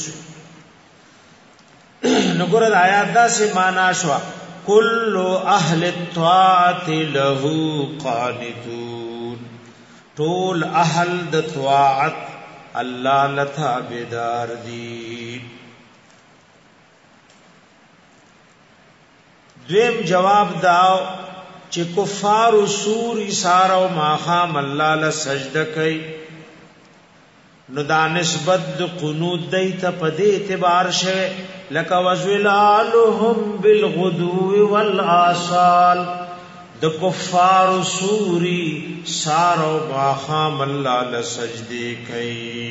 نو ګور آیات دا سه معنا شو کل اهل الطاعت له قانتون ټول اهل د طاعت اللہ لتابدار دی دویم جواب داو چې کفار سور ایثار او ماخام الله له سجده کوي نو دا نسبت د قنوت دیت په دې اعتبار شوه لک وزلالهم بالغدو والآصال د کفار سوری سارو باخام الله لسجدی کوي.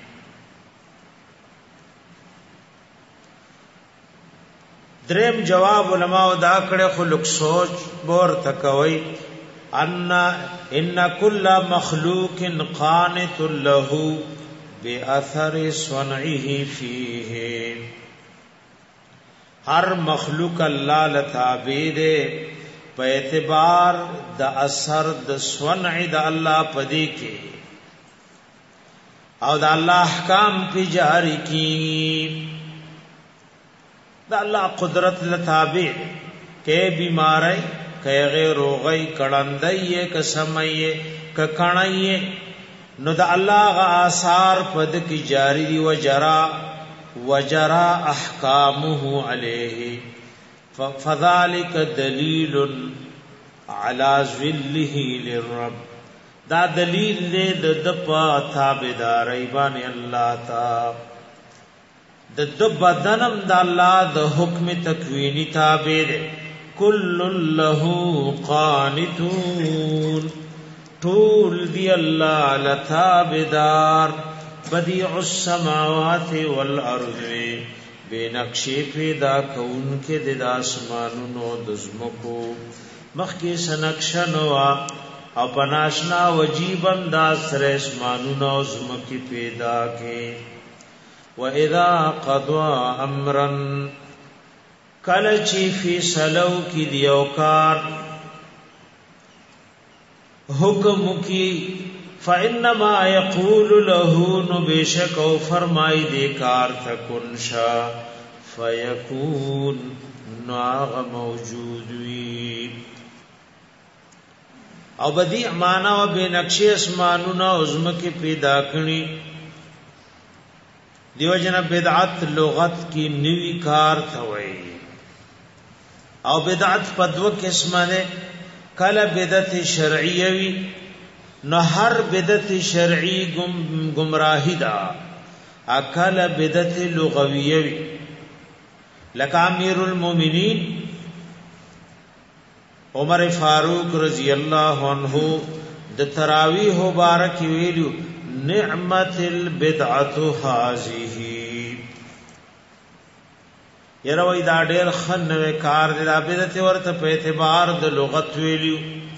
دریم جواب علماء دا کړه خلق سوچ بور تکوي ان كل مخلوق قانت له باثر صنعه فيه. ہر مخلوق اللہ لتابع دے په اعتبار د اثر د صنع د الله پدې کې او د الله احکام په جاری کی د الله قدرت لتابع کې بیماری کې غیر روغی کړندای ک سمای ک کڼای نو د الله غ آثار پد کی جاری دی وجرا احکامه علیه فذلك دلیل علی ذله للرب. دا دلیل دې د په تابعداري باندې الله تا د بدنم د الله د حکم تکوینی تابع دې کل له قانتون طول دی الله لتابدار بدیع السماوات والارض بے نقشی پیدا کون کے د اسمانونو د زمکو مخکی سنکشنوا او پناشنا وجیب انداز سر اسمانونو زمکی پیدا کے واذا قضا امرا کلچی فی سلو کی دیوکار حکم کی فانما یقول له نبشک او فرمای دے کار تکن شا فیکون ناغ موجود وی او بدیع مانا و بے نقش اسمانونا عظم کی پیدا کنی دیو جنا بدعت لغت کی نوی کار تھوئی او بدعت پدو قسم دے کل بدعت شرعی وی نو ہر بدعت شرعی گمراہی دا اکل بدعت لغوی وی لکا امیر المومنین عمر فاروق رضی اللہ عنہ د تراویح مبارک ویلو نعمت البدعۃ هذه یروی دا ډیر خنوي کار د بدعت ورته په اعتبار د لغت ویلو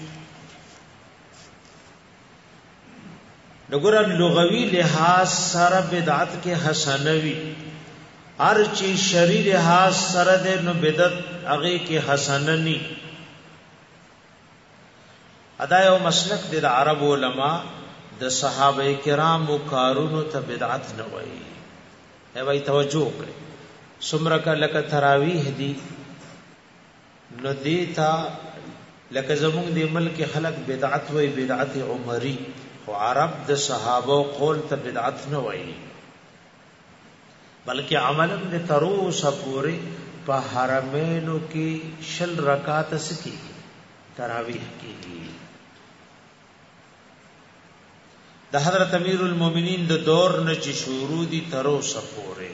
دغه لغوی لحاظ سره بدعت کې حسنوي هر چی شرعی لحاظ سره د نو بدعت هغه کې حسننی ادا یو مسلک د عرب علما د صحابه کرام کارونو ته بدعت نه وایي وای توجه کړئ سمره لک تراویح دی نو دیتا لک زمون دی ملک خلق بدعت وای بدعت عمری او عرب د صحابه قول ته بدعت نه وایي بلکہ عملاً دے تروس پوری پا حرمینو کی شل رکعت سکی تراویح کی دا حضرت امیر المومنین دا دور نچی شروع دی تروس پوری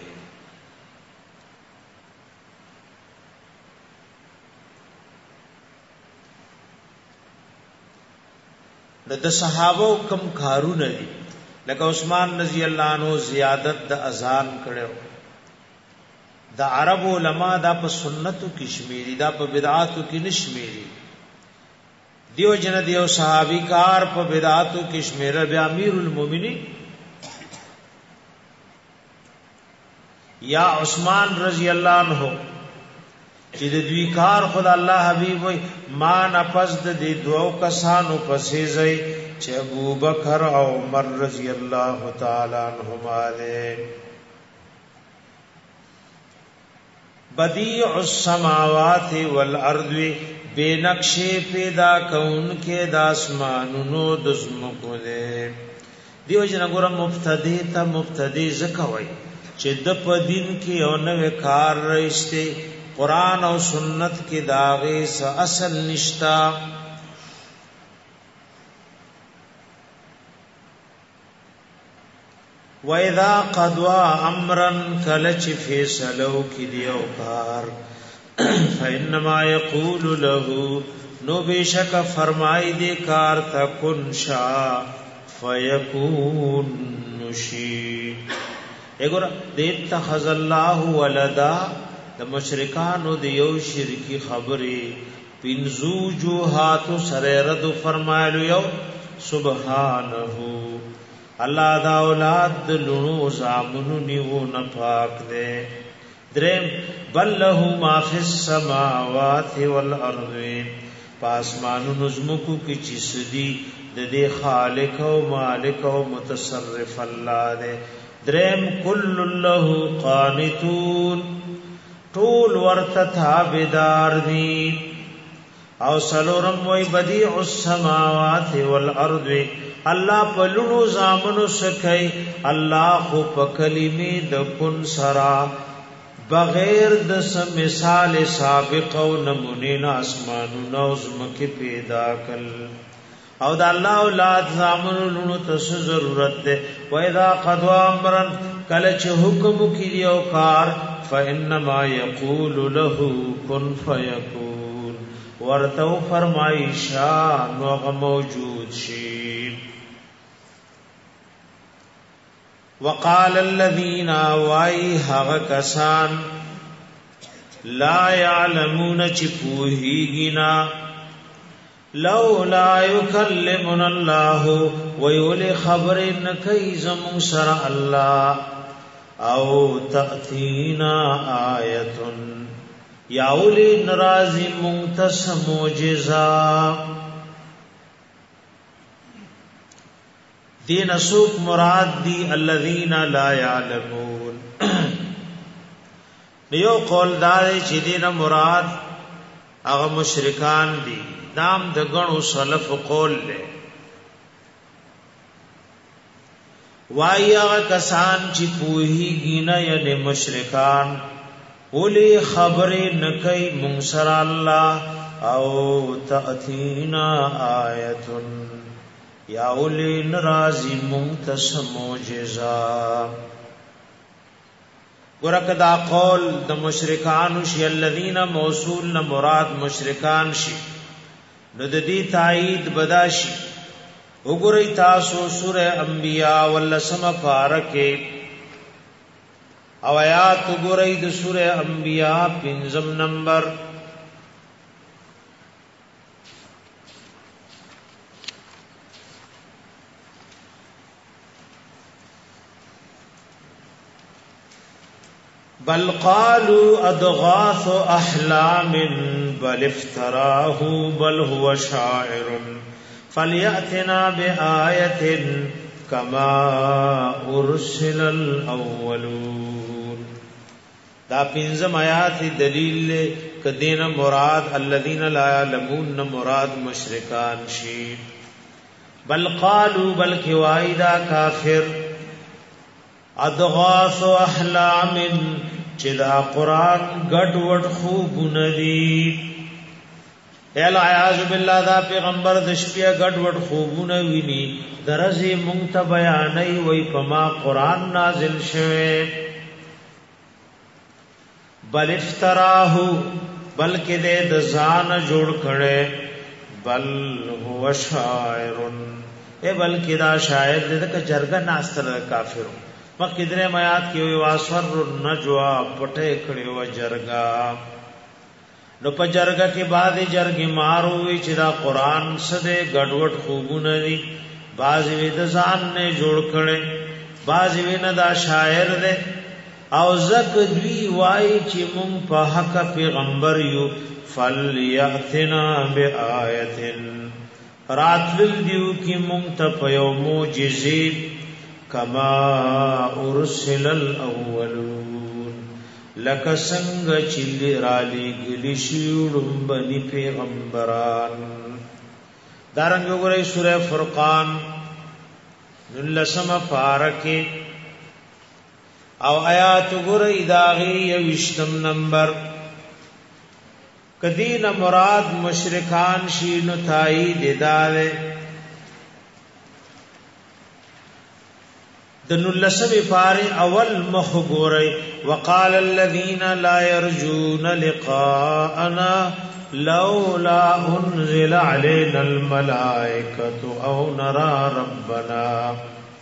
دا صحابو کم کارو ندی لکه عثمان رضی اللہ عنہ زیادت د اذان کړو د عرب علما دا په سنتو کې شمیري دا په بدعاتو کې نشمیري دیو جن دیو صحابي کار په بدعاتو کې شمیره بیا امیر المؤمنین یا عثمان رضی اللہ عنہ چې د دوی کار خدا الله حبیب وای ما نفس د دوو کسانو پسې ځای چې ابو بکر او عمر رضی اللہ تعالی عنہما دے بدیع السماوات والارض بے نقشے پیدا کون کے داسمانونو دزمکو دے دیو جنا ګور مبتدی تا مبتدی زکوي چې د په دین کې او نو کار رښتې قران او سنت کې داغه س اصل نشتا وَإِذَا قَضَى أَمْرًا كَلَچ فیصلو کی دیو کار فَإِنَّمَا يَقُولُ لَهُ نو بیشک فرمائی دی کار تا کن شا فَيَكُونُ نشی اگر اتخذ اللہ ولدا د مشرکانو دیو شرکی خبری پینزو جو ہاتو سر رد فرمایلو یو سبحانہو اللہ دا اولاد دلونو زامنو نیو نپاک دے درم بل له ما فی السماوات والارض پاسمانو نظمکو کی چیسدی دے خالق و مالک و متصرف اللہ دے درم کل له قانتون طول ورتتا بدار دی او سلورم وی بدیع السماوات والارض اللہ پلونو زامنو سکئی اللہ خو پکلمی د کن سرا بغیر د مثال سابق او نمونین اسمانو نوزمکی پیدا کل او د الله اولاد زامنو لونو تس ضرورت ده و اذا قضوا امرا کلچ حکم کی دیو کار فانما یقول له کن فیکون ورتو فرمایشا نو موجود شی وقال الذين واي هغه کسان لا يعلمون چپوهیگنا لولا يكلمنا الله ويولي خبر نکي زمون سر الله او تأتينا آیه یاولی نرازی منتس موجزا دین سوک مراد دی الذین لا یعلمون نیو قول دارے چی دین مراد اغا مشرکان دی دام دگنو سلف قول لے وائی اغا کسان چی پوہی گینا یعنی مشرکان اولی خبر نکی منصر اللہ او تأتینا آیتن یا اولی نرازی منتس موجزا گرک دا قول دا مشرکانو شی الذین موصول نا مراد مشرکان شی نو دا دی تائید بدا شی اگری تاسو سور انبیاء واللسم پارکے او آیات اگری دا سور انبیاء پنزم نمبر بل قالوا اضغاث احلام بل افتراه بل هو شاعر فليأتنا بآية كما ارسل الاولون دا پنځم آیات دلیل کدین مراد الذين لا يعلمون مراد مشرکان شی بل قالوا بل کوایدا کافر اضغاث احلام چدا قرآن گڑ وڈ خوب ندی العیاذ باللہ دا پیغمبر دشپیا گڑ وڈ خوب نوینی درزی منت بیانی وی پما قرآن نازل شوے بل افتراہو بلکہ دے دزان جوڑ کھڑے بل هو شاعرن بلکہ دا شاعر دے دکا جرگا ناستر کافروں مکی درے میات کی وی واسور نجوا پٹے کھڑے و جرگا نو پا جرگا کی بعد جرگی ماروی چرا قرآن سدے گڑوٹ خوبون دی بازی وی دزان نے جوڑ کھڑے بازی وی ندا شاعر دے او زک دوی وائی چی مونگ پا حق پیغمبر یو فلیأتنا بی آیتن راتل دیو کی مونگ تا پیو موجزید کما ارسل الاولون لکا سنگ چلی رالی گلی شیوڑم بنی پیغمبران دارنگو گرئی سورہ فرقان نلسم پارکی او آیات گرئی داغی یوشتم نمبر کدین مراد مشرکان شینو تائی دیدارے د نلسم پاره اول مخ ګورئ وقال الذين لا يرجون لقاءنا لولا انزل علينا الملائكه او نرى ربنا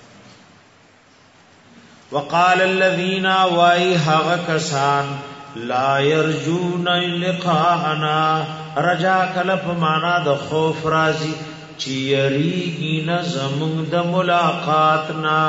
وقال الذين وایها کسان لا يرجون لقاءنا رجا کلف معنا د خوف راضی چیریږي نه زمونږ د ملاقاتنا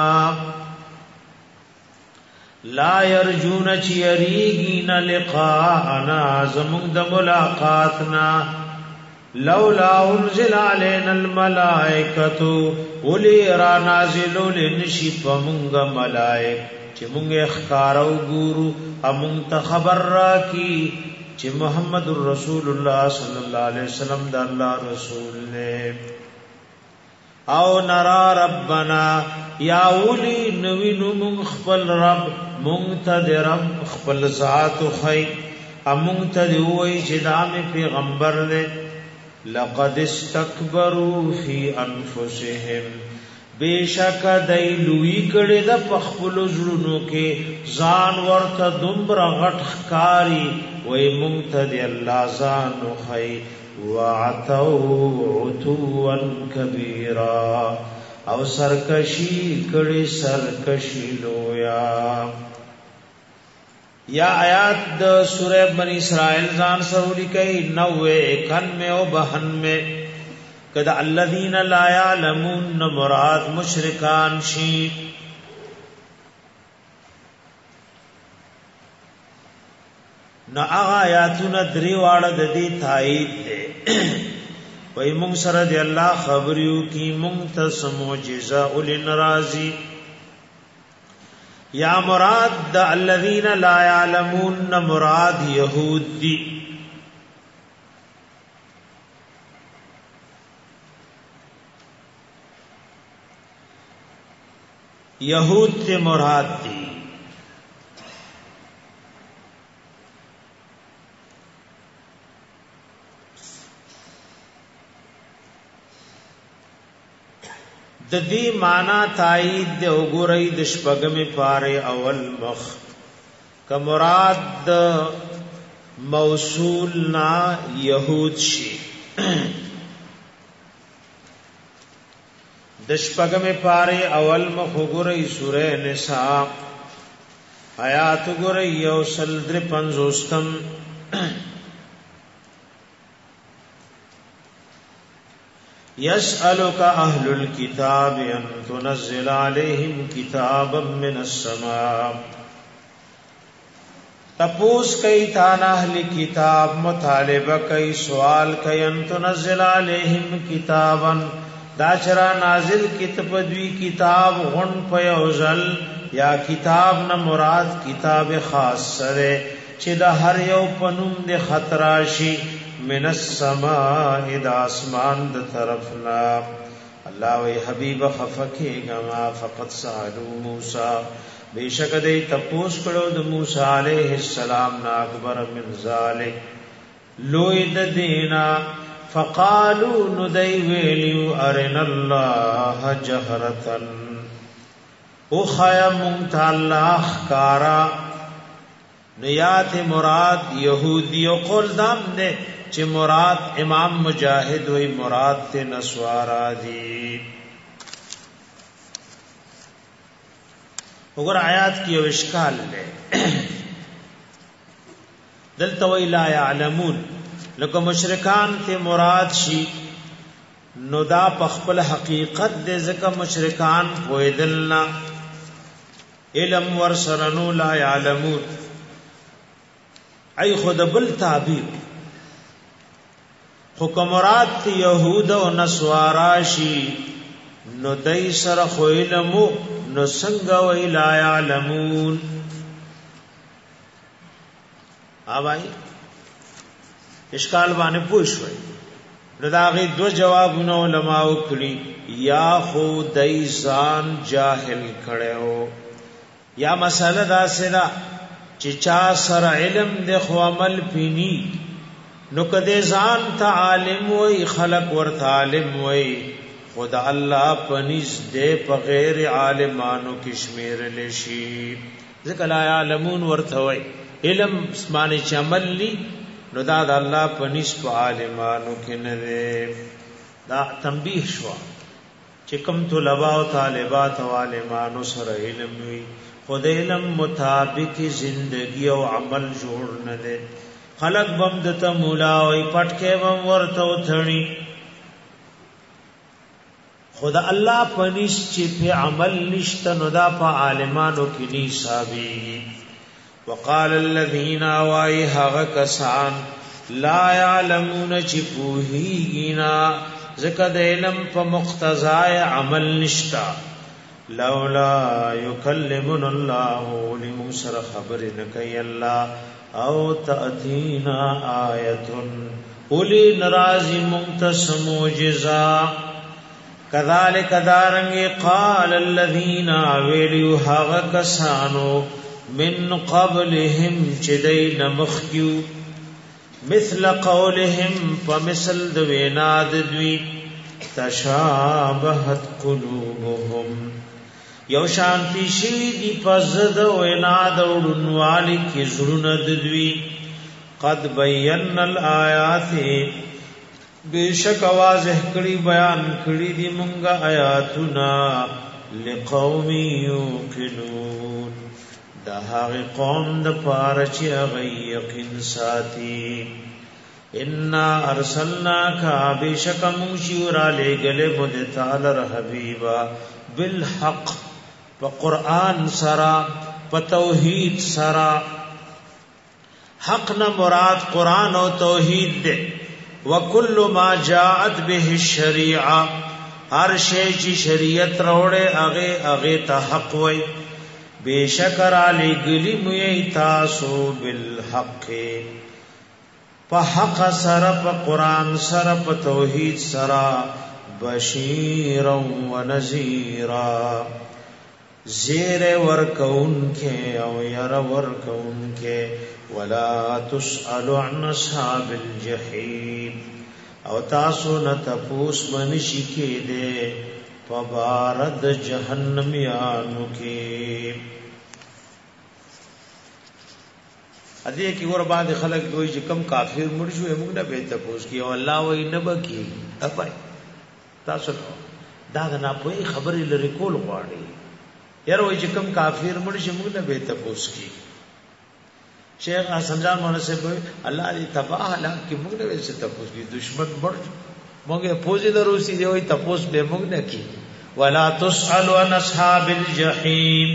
لا يرجون چیریږي نه لقاءنا زمونږ د ملاقاتنا لولا انزل علينا الملائکه ولی را نازلو لنشی پمونږ ملائک چې مونږ اخکارو ګورو امون ته خبر را کی چې محمد رسول الله صلی الله علیه وسلم د الله رسول نه او نرا ربنا یا ولی نوینو مونږ خپل رب مونږ ته د رب خپل ذات خی امون ته وای چې دامه پیغمبر له لقد استكبروا في انفسهم بیشک دای لوی کړي د پخپل زړونو کې ځان ورته دومره غټ ښکاری وای مونږ ته دی الله ځان خی وعتوا عتوا کبیرا او سرکشی کړي سرکشی لویا یا آیات د سورہ بنی اسرائیل ځان سره لیکي 90 91 او 92 کدا الذین لا یعلمون مراد مشرکان شی نا آیاتنا دری واړه د دې تایید ده وای مونږ سره دی الله خبريو کی مونږ ته معجزه ول ناراضی یا مراد د الذین لا یعلمون مراد یهود دی یہود سے مراد دی د دې معنا تایید د وګورئ د شپږم پاره اول مخ ک مراد د موصول نا یهود شي د شپږم پاره اول مخ وګورئ سورہ نساء آیات وګورئ یو سل در 50م يسألك أهل الكتاب أن تنزل عليهم كتابا من السماء تپوس کئی تانا اہل کتاب مطالبہ کئی سوال کئی ان تنزل عليهم كتابا داچرا نازل کتابدوی کتاب غن پیوزل یا کتاب نہ مراد کتاب خاص سرے چې د هر یو پنوم د خطراشی من السماء د اسمان د طرفنا الله وی حبیب خفکه غما فقط سالو موسی بیشک دې تپوس کړو د موسی علیہ السلام نا اکبر من ذالک لوی د دینا فقالوا ندی ویلیو ارنا الله جهرتن او خیم تعالی خارا نیات مراد یہودی او قول دام نے چې مراد امام مجاہد وی مراد ته نسوارا دی وګور آیات کې یو اشکال لري دلته وی لا يعلمون لکه مشرکان ته مراد شي نو دا په خپل حقیقت د ځکه مشرکان پویدلنا علم ورسرنو لا يعلمون ای خود بل تعبیر حکمرات یهود او نصارا شي نو دای سره خو علم نو څنګه وی لا يعلمون اوای اشکال باندې پوښوي نو دا غي دو جوابونه علماء کړي یا خو دای ځان جاهل کړو یا مسله دا سره چې چا سره علم د خو عمل پینی نو کده ځان ته عالم وای خلق ورته عالم وای خدا الله پنځ دې په غیر عالمانو کې شمیر لشي ذکر لا علمون ورته وي علم اسمانه چې عمل لی نو دا د الله پنځ په عالمانو کې نه ده دا تنبیه شو چې کوم طلباء او طالبات او عالمانو سره علم وي خود علم مطابق زندگی او عمل جوړ نه ده خلق بم دته مولا او پټکه بم ورته وثني خدا الله پنځ چې په عمل نشته نو دا په عالمانو کې ني حسابي وقال الذين وايها كسان لا يعلمون چې پوهیږي ذکر د علم په مقتضای عمل نشتا لولا یکلمن الله لمسر خبر نکي الله او تاتینا آیتن اولی نرازی منتس معجزہ کذالک دارنگ قال الذین ویلیو هغه کسانو من قبلهم چدین مخکیو مثل قولهم فمثل دویناد دوی تشابهت قلوبهم یو شانتی شوی دی پزد ویناد وڑنوالی کی زرند دوی قد بینا الآیات بیشک واضح کړي بیان کړي دي مونږه آیاتنا لقوم یوقنون دا هغه قوم د پاره چې هغه یقین ساتي ان ارسلناک بیشک موشورا لګله مد تعالی حبیبا بالحق په قران سرا په توحید سرا حق نه مراد قران او توحید ده وکل ما جاءت به الشریعه هر شی چې شریعت راوړې هغه ته حق وای بیشکر علی گلی موی تاسو بالحق په حق سره په قران سره په توحید سره بشیر و نذیر زیر ورکون کې او ير ورکون کې ولا تسأل عن اصحاب الجحیم او تاسو نه تپوس منشي کې دے فبارد جهنم یانو کې ادي کې ور باندې خلک دوی چې کم کافر مړ شو موږ نه به تپوس کې او الله وای نه بکی اپای تاسو دا نه په خبرې لري کول غواړي یاره وای چې کم کافر مړ شي موږ نه به تپوس کې شیخ حسن جان مولانا صاحب الله دې تباہ لا کې موږ نه به تپوس کې دشمن مړ موږ پوزي دروسی دی وای تپوس به موږ نه کې ولا تسأل عن اصحاب الجحیم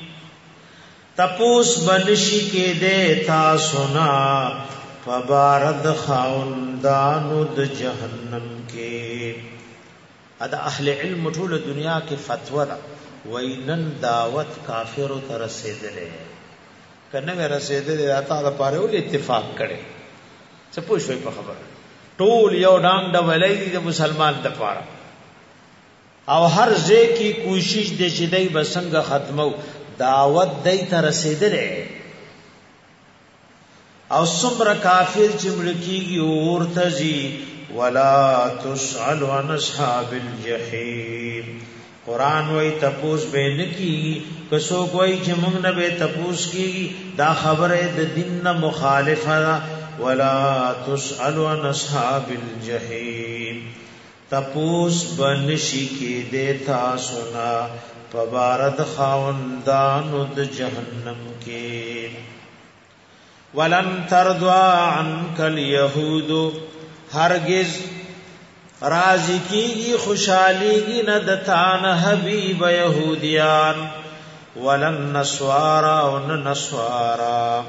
تپوس بنشی کې دے تاسو نا فبارد خاوندانو د جهنم کې ادا اهل علم ټول دنیا کې فتوا ده وینن دعوت کافرو ته رسیدلې کنه مې رسیدلې راته د پاره ول اتفاق کړي څه پوښوي په خبره ټول یو ډانګ د ولې د مسلمان د پاره او هر ځای کې کوشش دې چې دای بسنګ ختمو دعوت دای ته رسیدلې او څومره کافر چې ملکیږي ورته زی ولا تسأل عن اصحاب الجحیم قران وای تپوس به نکی کسو کوئی چې موږ نه به تپوس کی دا خبره د دین نه مخالفه ولا تسأل عن اصحاب الجحیم تپوس بنشی کې دیتا سنا فبارد خاوندانو د جهنم کې ولن ترضى عنك اليهود هرگز راضی کیږي خوشاليږي نه د تان حبيب يهوديان ولن نسوارا ون نسوارا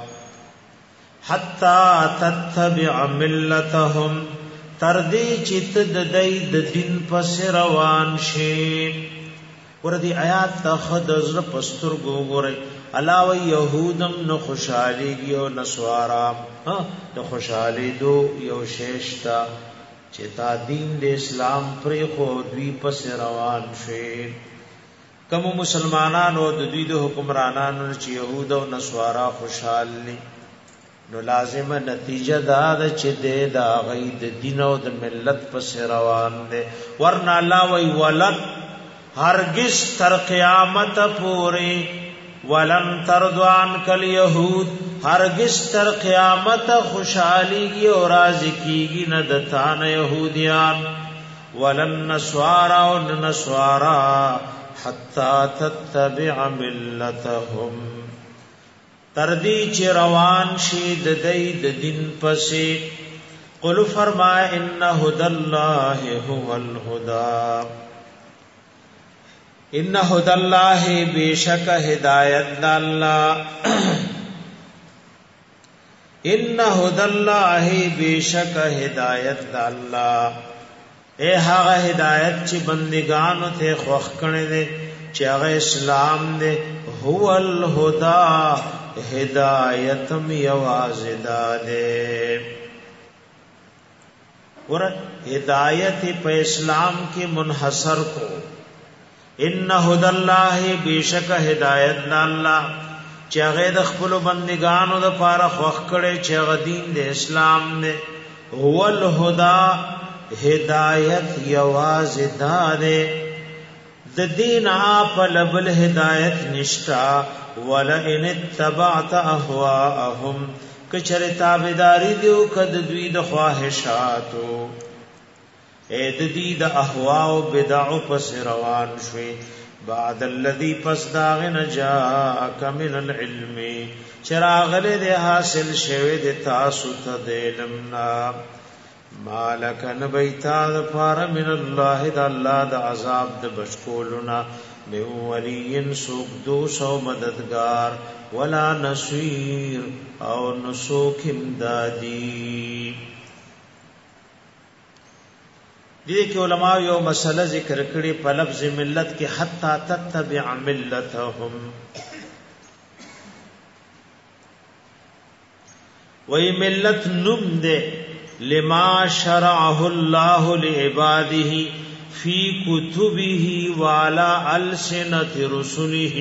حتا تتبع ملتهم تر دې چې د دای د دین پس روان شي ورته آیات ته خدزر پستر ګورئ علاوه يهودم نو خوشاليږي او نسوارا د خوشالي دو یو شیشتا چې تا دین د اسلام پر خو دوی پس روان شي کوم مسلمانانو د دوی د حکمرانانو چې يهود او نسوارا خوشالي نو لازمه نتیجه دا ده چې دا غي د دین او د ملت پس روان دي. ورنه الله وی ولن هرگز تر قیامت پوری ولن ترضان کل یهود هرگز تر قیامت خوشحالیږي او راضی کیږي نه د تان یهودیان ولن نسوارا او نسوارا حتا تتبع ملتهم تردی چی روان شي د دین پسې. قل فرمایا ان هدى الله هو الهدى ان هدى الله بیشک هدایت الله ان هدى الله بیشک هدایت الله اے هغه هدایت چې بندگانو ته خوښ کړي دي چې هغه اسلام دی. هو الهدى هدایتم یوازدا دے ور ہدایت په اسلام کې منحصر کو. ان هدى الله بیشک هدایت الله چې هغه د خپل بندگانو د پاره خوښ کړي چې هغه دین د اسلام نه. هو الهدى هدایت یوازدا دے د دین اپ لبل هدایت نشتا. ولئن اتبعت اهواءهم کچره تابعداري دیو کد دوی د خواهشاتو اې د دې د اهواء او بدع پس روان شوي. بعد الذي پس داغ نجاك من العلم چراغله د حاصل شوه د تاسو ته د علمنا. مالک نبیتا د فار من الله د الله د عذاب د بشکولنا من ولین سوک دوسو مددگار ولا نصیر او نسوک امدادی. دیکھ علماء یو مسئلہ ذکر کړي په لفظ ملت کې حتا تتبع ملتهم. وی ملت نم دے لما شرعه الله لعباده فی کتبه وعلى السنة رسله.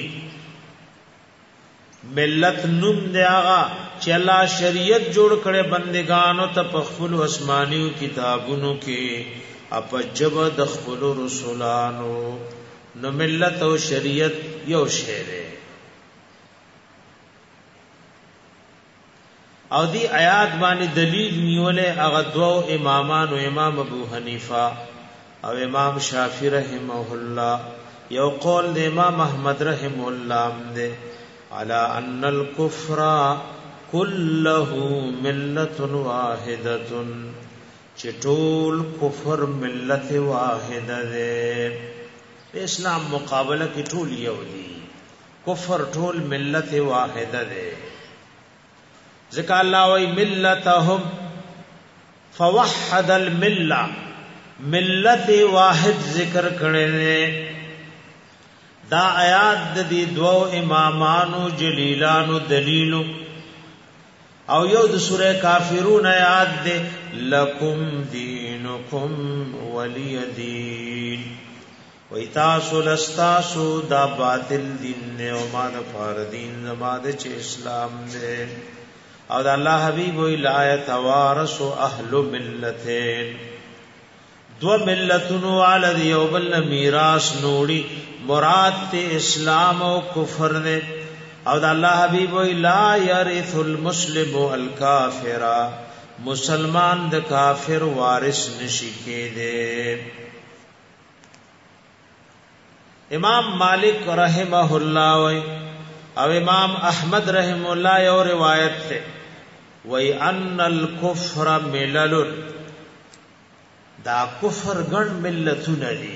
ملت نم دے آغا چې الله شریعت جوړ کړي بندگانو ته په خپل آسمانیو کتابونو کې اپ جب د خپل رسولانو. نو ملت او شریعت یو شی دی. او دی آیات باندې دلیل نیولې هغه دوه امامانو امام ابو حنیفه او امام شافعی رحمه الله. یو قول د امام احمد رحمه الله دے علی ان الکفر كله ملت واحده چټول کفر ملت واحده ده. اسلام مقابله کې ټول یو دي. کفر ټول ملت واحده ده. ذکر الله وی ملتهم فوحد الملة ملت واحد ذکر کړي. دا آیات د دې دوه امامانو جلیلانو دلیل او یو د سوره کافرون آیات ده لکم دینکم ولی دین. وی تاسو لستاسو دا باطل دین نه او ما د فار دین زما د چې اسلام ده. او دا الله حبیب وی لا یتوارث اهل ملتین دو ملتونو والد یو بل میراث نوړي. مراد ته اسلام او کفر نه. او دا الله حبیب وی لا یرث المسلم الکافر مسلمان د کافر وارث نشي کېده. امام مالک رحمه الله وی او امام احمد رحم الله یو روایت ته وی ان الکفر ملل دا کفر ګڼ ملتونه دي.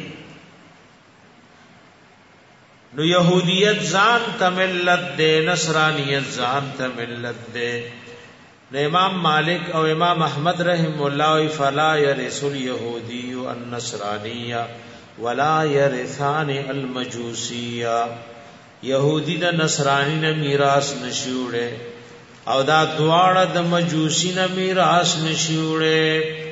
نو یهودیت ځان ته ملت ده نصرانیت ځان ته ملت ده. نو امام مالک او امام احمد رحم الله وی فلا يرث اليهودي النصرانيه ولا يرثان المجوسيه. یهودی د نصرانی نه میراث نشوړي او دا دواړه د مجوسی نه میراث نشوړي.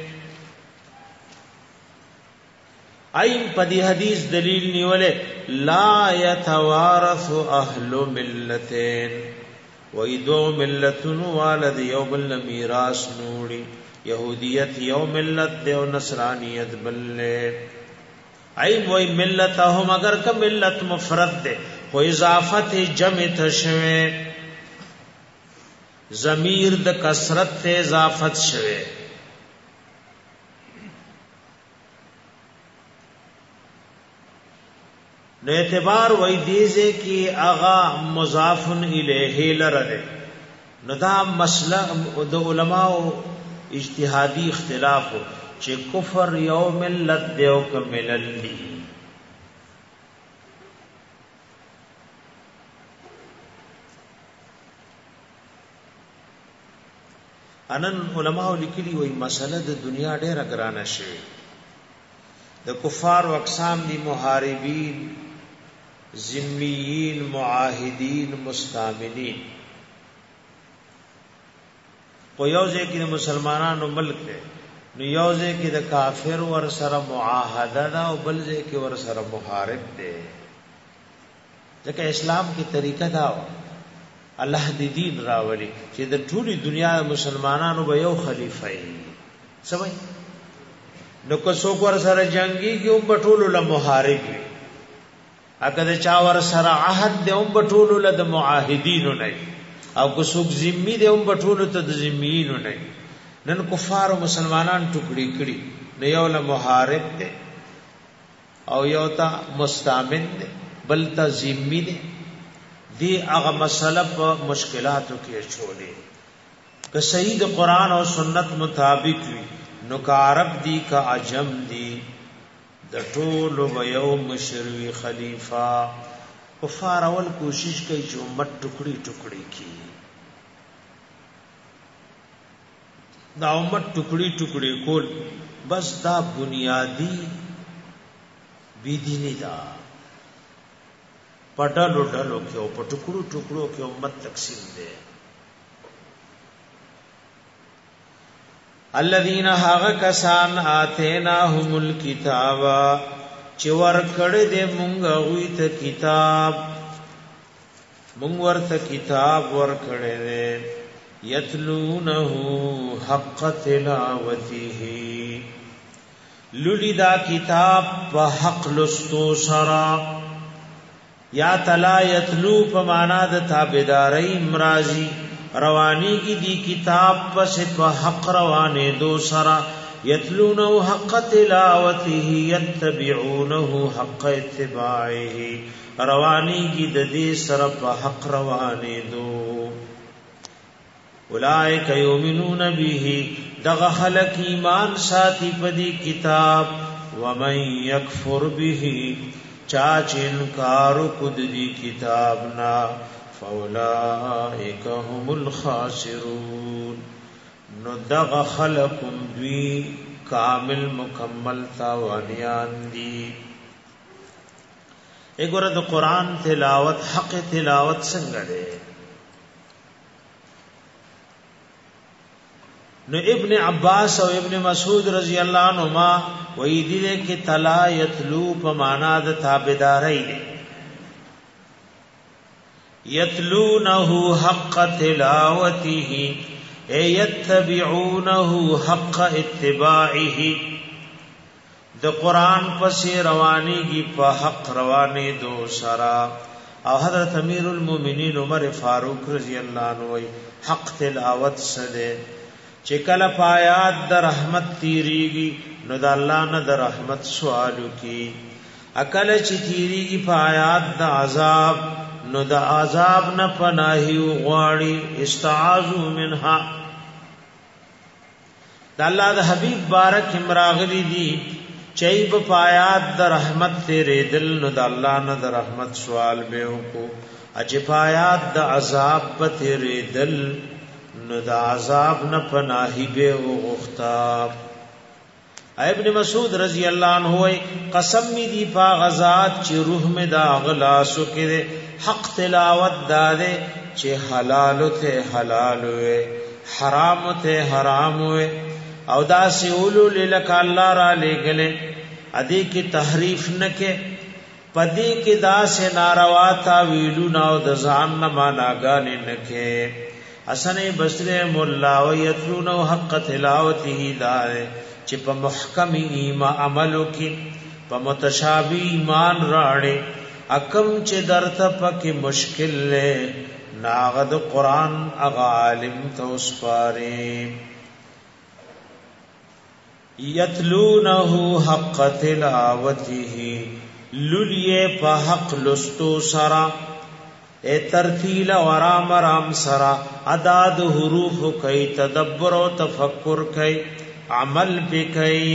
ایم پدی حدیث دلیل نیولے لا یتوارث اهل ملتین وای دو ملتون والد یو بل میراث نوړي يهوديت یو ملت دی او نصرانیت بل ای وای ملتهم اگر که ملت مفرد دی خو اضافت جمع تشوي ضمیر د کثرت ته اضافت شوه نو اعتبار وای دیزه کی اغا مضاف الیه لره نو دا مسله د علماء اجتهادی اختلاف چې کفر یو ملت دیو کملل دی انن علماء لیکلی وای مسله د دنیا ډیره ګرانه شي د کفار او اقسام دي محاربین ذمیین معاهدین مستامنین کو یوځه کې د مسلمانانو ملک دی نو یوځه کې د کافر ور سره معاهده ده او بل ځای کې ور سره محارب دی ځکه اسلام کی طریقه دا الله دې دین راولي چې د ټولي دنیا مسلمانانو به یو خلیفہ وي سمای نو کو څوک ور سره جنگي کې هم بټولو له محارب وي اګه د چا ور سره عهد دې هم بټولو له د معاهدینو نه او کو څوک ذمي دې هم بټولو ته د ذمیینو نه نن کفار او مسلمانان ټوکړي کړي نه یو له محارب دې او یو ته مستامن دې بل ته ذمي دې دی هغه مسله په مشکلاتو کې چولې که صحیح د قران او سنت مطابق وي نو کا عرب دی کا عجم دی د ټولو یو مشروي خلیفہ کفار اول کوشش کوي چې امت ټوکړي ټوکړي کی دا امت ټوکړي ټوکړي کول بس دا بنیادی بيدینی دا پټلو ډلو کې او پټکړو ټکړو کې امت تقسیم ده الذين هاغ کسان اتیناهم الكتاب چې ور کړه دې مونږ غوي ته کتاب مونږ ورته کتاب ور کړه دې یتلونه حق تلاوته لولي دا کتاب په حق لستو سرا یا تلا یتلو په معنا د تابعداري امرازي رواني کی دی کتاب پس په حق روانه دو سرا یتلونه حق تلاوته یتبعونه حق اتباعه رواني کی د دې سره په حق روانه دو اولئک یؤمنون به دغه خلق ایمان ساتي په دې کتاب ومن یکفر به چاچ انکار کد دی کتابنا فاولائک هم الخاسرون نو دغ خلقم دوی کامل مکمل تاوانیان دی ایگورا دا قرآن تلاوت حق تلاوت سنگڑے نو ابن عباس او ابن مسعود رضی اللہ عنہما وی دیده کی تلا یتلو پا مانا دا تابدارائی دے یتلونه حق تلاوته اے یتبعونه حق اتباعه دا قرآن پسی روانی کی پا حق روانی دو سرا او حضرت امیر المومنین عمر فاروق رضی اللہ عنہ حق تلاوت سدے چکل پایات در رحمت تیریگی نو دا اللہ نا دا رحمت سوالو کی اکل چی تیریگی پایات دا عذاب نو دا عذاب نا پناہی غواری استعاذو منها دا اللہ دا حبیب بارک امراغلی دی چیب پایات دا رحمت تیرے دل نو دا اللہ نا دا رحمت سوال بیو کو اچی پایات دا عذاب پا تیرے دل نو دا عذاب نہ پناہی بے غختاب ابن مسعود رضی اللہ عنہ ہوئے قسم می دی پا غزات چی روح میں دا غلاسو کرے حق تلاوت دادے چی حلالو تے حلال ہوئے حرامو تے حرام ہوئے او دا سی اولو للک اللہ را لے گلے ادی کی تحریف نکے پدی کې داسې ناروا تاویلونه او د ځان نه معناګانې نه کې. حسن بصری مولا او یتلون حق تلاوته دار چې په محکم ایمان عملو کې په متشابه ایمان راړې اکم چې درته پکې مشکل له ناغد قران اغا عالم توسپاره. یتلونه حق تلاوته للیه په حق لستو سرا اے ترتیل ورام رام سرا عداد حروف کئی تدبر و تفکر کئی عمل بکئی.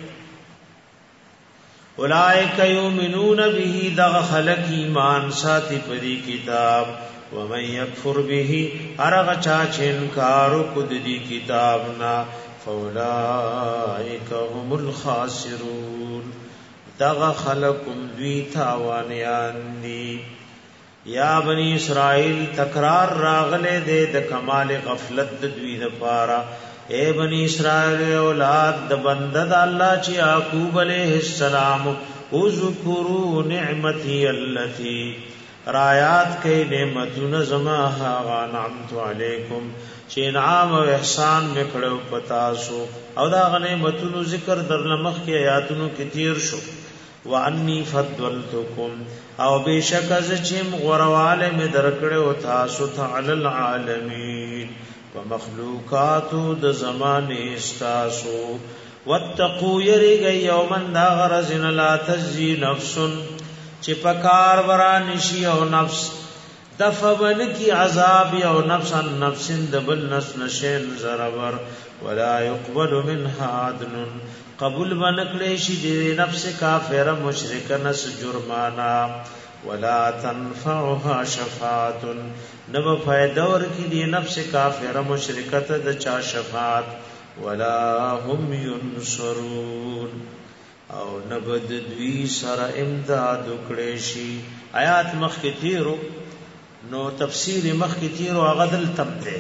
اولائک یؤمنون به دغ خلق ایمان ساتی پدی کتاب. ومن یکفر به ارغ چاچ انکارو کد دی کتابنا فاولائک هم الخاسرون دغ خلقم دوی تاوانیان دی. یا بنی اسرائیل تکرار راغلے دے د کمال غفلت دوی د پارا. اے بنی اسرائیل اولاد د بندد اللہ چی یعقوب علیہ السلام اذکروا نعمتی اللتی رایات کئی نعمتون زما ها نعمت علیکم چی انعام و احسان مکڑو پتاسو او دا غنعمتون ذکر در نمخ کی آیاتونو کی تیر شو. وانی فضلتکم او بیشک از چیم غرواله می درکڑے و تاسو تعالی العالمین ومخلوقاتو د زمان استاسو. واتقو یریگی یومن دا غرزن لا تجزی نفسن چی پکار ورانشی او نفس دفبن کی عذاب او نفس عن نفسن دبل نس نشین زرور ولا يقبل منها عدل قبول بنکلیشی دی نفس کافر مشرک نس جرمانا. ولا تنفعها شفاعت نب فیدور کی دی نفس کافر مشرکت د چا شفاعت. ولا هم ينصرون او نبد دوی سر امداد کلیشی. آیات مخ کی تیرو نو تفسیر مخ کی تیرو غدل تبتے.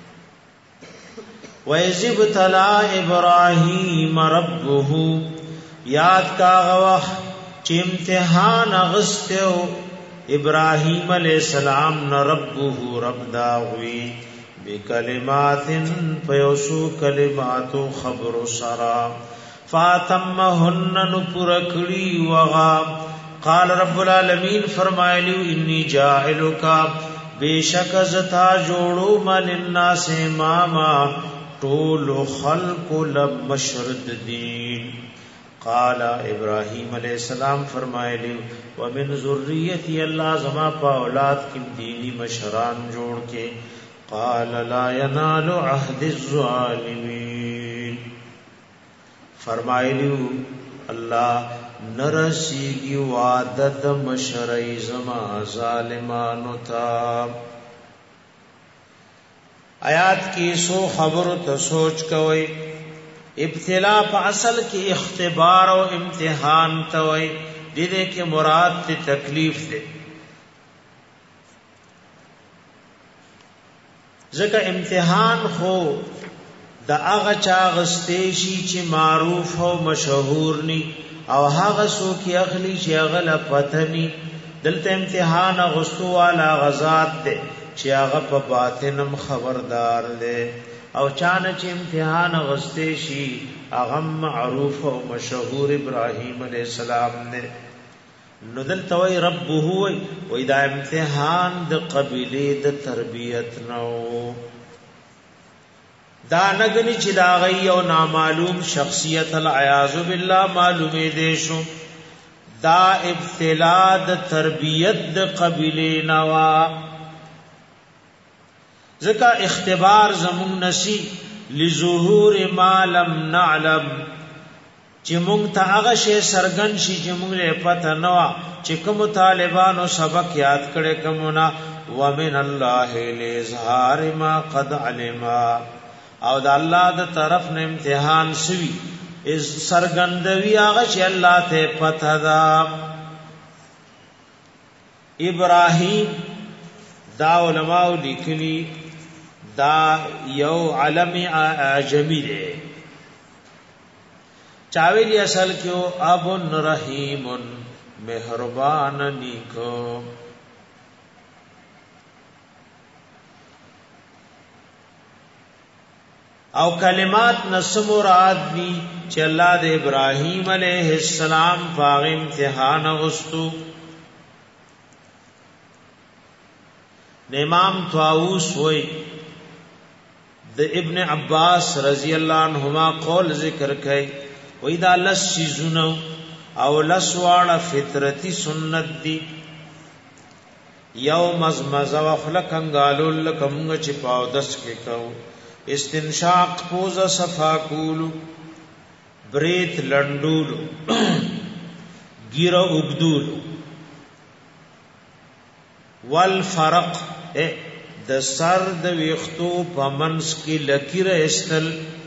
وَإِذِ ابْتَلَى إِبْرَاهِيمَ رَبُّهُ یاد کا غوخ چی امتحان اغستیو ابراہیم علیہ السلام نا ربه رب داغوی بکلمات پیوسو کلماتو خبر سرا فاتمہن نپرکڑی وغا. قال رب العالمین فرمائلیو انی جاہلکا بیشک زتا جوڑو من الناس اماما طول خلق لمشرد دین. قال ابراہیم علیہ السلام فرمائے لی ومن ذریتی اللہ زما پا اولاد کم دینی مشران جوڑ کے. قال لا ینال عہد الظالمین فرمائے لی اللہ نرسیگی وعدد مشرعی زما ظالمانو تا. آیات کی سو خبر تو سوچ کوئی. ابتلا په اصل کې اختبار او امتحان ته وای دې کې مراد ته تکلیف ده. ځکه امتحان خو د هغه چا غستې شي چې معروف او مشهور ني او هغه څوک یې اخلي چې هغه لا پته ني. دلته امتحان غستو والا غزاد ده چې هغه په باطنم خبردار ده او چانه چې امتحان غسته شي هغه معروف او مشهور ابراهيم عليه السلام نه. نو دلته وای رب هو وای دا امتحان د قبيله د تربيت نو دا نګني چې دا غي او نامعلوم شخصیت العیاذ بالله معلومه دي شو. دا ابتلا د تربيت د قبيله نوا ذکا اختبار زمون نسی لظهور ما لم نعلم چې مونږ ته هغه شی سرګن شي چې مونږ له پته نو چې کوم طالبانو سبق یاد کړي کومنا ومن الله لظهار ما قد علم او د الله د طرف نه امتحان سوي اس سرګندوي هغه چې الله ته پته دا. ابراهيم دا علماء لیکلي دا یو علم اعجمی دے چاویلی اصل کیو ابن رحیم مهربان نیکو. او کلمات نس مراد دی چې الله د ابراهیم علیه السلام په امتحان غستو. امام طاووس وای د ابن عباس رضی الله عنهما قول ذکر کړي وای دا لس سيزونو او لس واړه فطرتي سنت دي. یو مزمزه وخلقنګالو لکمږه چې پاو دس کې کو، استنشاق پوزا صفا کولو، بریت لندولو، گیره اگدولو، والفرق د سر د ویختو په منځ کې لکیر استل.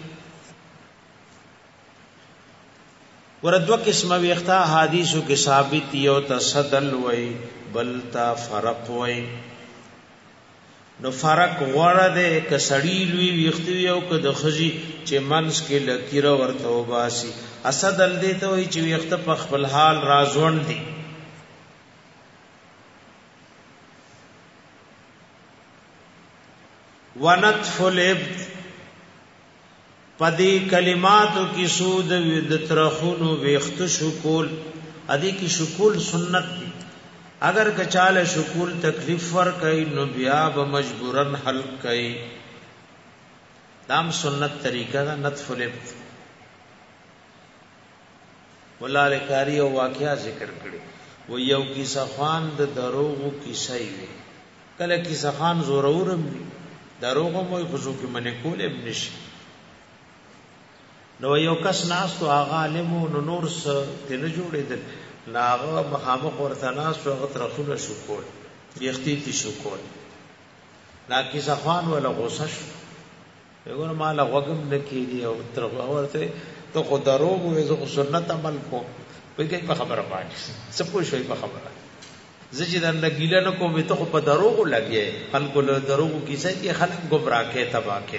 وردو قسم ویختا حدیثو کې ثابت یو تا صدل وی بل تا فرق وی. نو فرق غوړه ده ک سړی لوی ویختی یو ک د خزي چې منځ کې لکیر ورته وباسي. اصدل دې ته وی چې ویخته په خپل حال رازوند دي. ونطف الابد پدی کلماتو کی سود د ترخونو ویخت شکول ادی کی شکول سنت دی. اگر کچاله شکول تکلیف ور کئ نو بیا به مجبورن حل کئ. دام سنت طریقہ دا نطف الابد. مولا لکاری او واقعا ذکر کړي و یو کیسه خوان د دروغو کیسه وی. کله کیسه خوان زورورم وی دروغو موي خصو کې منې کول ابن شي. نو یو کس ناس تو آغا علمو نو نور س تنه جوړېدل ناغه مخامخ ورته ناس تو هغه ترخونه شو کول یختیتی شو کول. نا کیسه خوان ولا غوسه شو وګور مال غوګم نکېدی او ترغه ورته تو خو دروغو زه سنت عمل کو وګي په خبره باندې سپو شوي په خبره زجی دن لګیله نو کوم ته په دروغ لګي خلکو له دروغ کیسه کې خلک گمراه کې تباہ کې.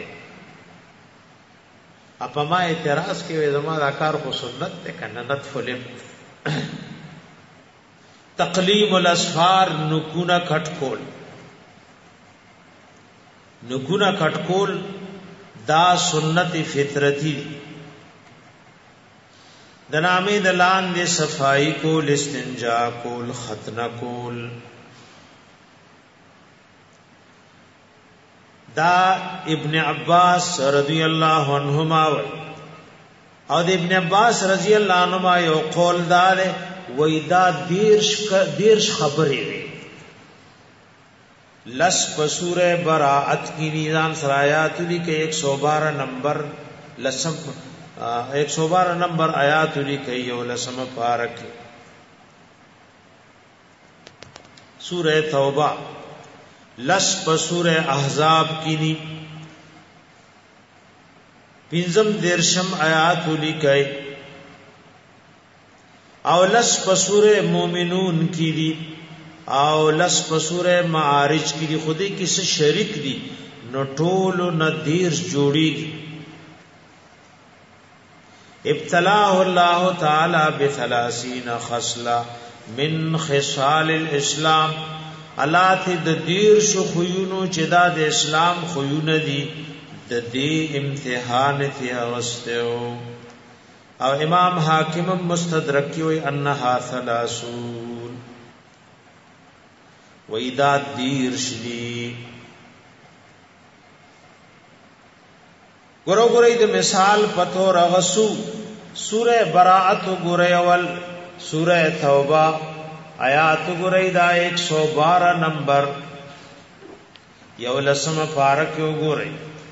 اپما اعتراض کې زما دا کار خو سنت ته کنه نطف الابد. تقلیم الاسفار نکونه کټکول. نکونه کټکول دا سنت فطرتی. د نامې د لاندې صفائی کول، استنجا کول، ختنه کول. دا ابن عباس رضی الله عنهما او د ابن عباس رضی الله عنهما یو قول دار وای دا دیرش خبرې وي. لس پسوره براءت کی نیزان سرایات لیکه 112 نمبر لسم 112 نمبر آیات لیکه یو لسم پارک سورہ توبہ. لس پسورہ احزاب کی نی پنزم دیرشم آیات لیکه او لس پسورہ مومنون کی دی او لس پسورہ معارج کی دی. خودی کسی شریک دی نو ټولو ندیرش جوڑی دی. ابتلاه الله تعالی ب30 خصله من خصال الاسلام. الله ته د دیر شو خيونو چې دا د اسلام خيونه دي د دې امتحان ته واستو. او امام حاکم مستدرک وی انها 30 وإذا دیر شدی. ګورو د مثال پتو رغسو سورہ براءت ګورې اول سورہ توبہ آیات ګورې دا 112 نمبر یو لسم پارک ګورې.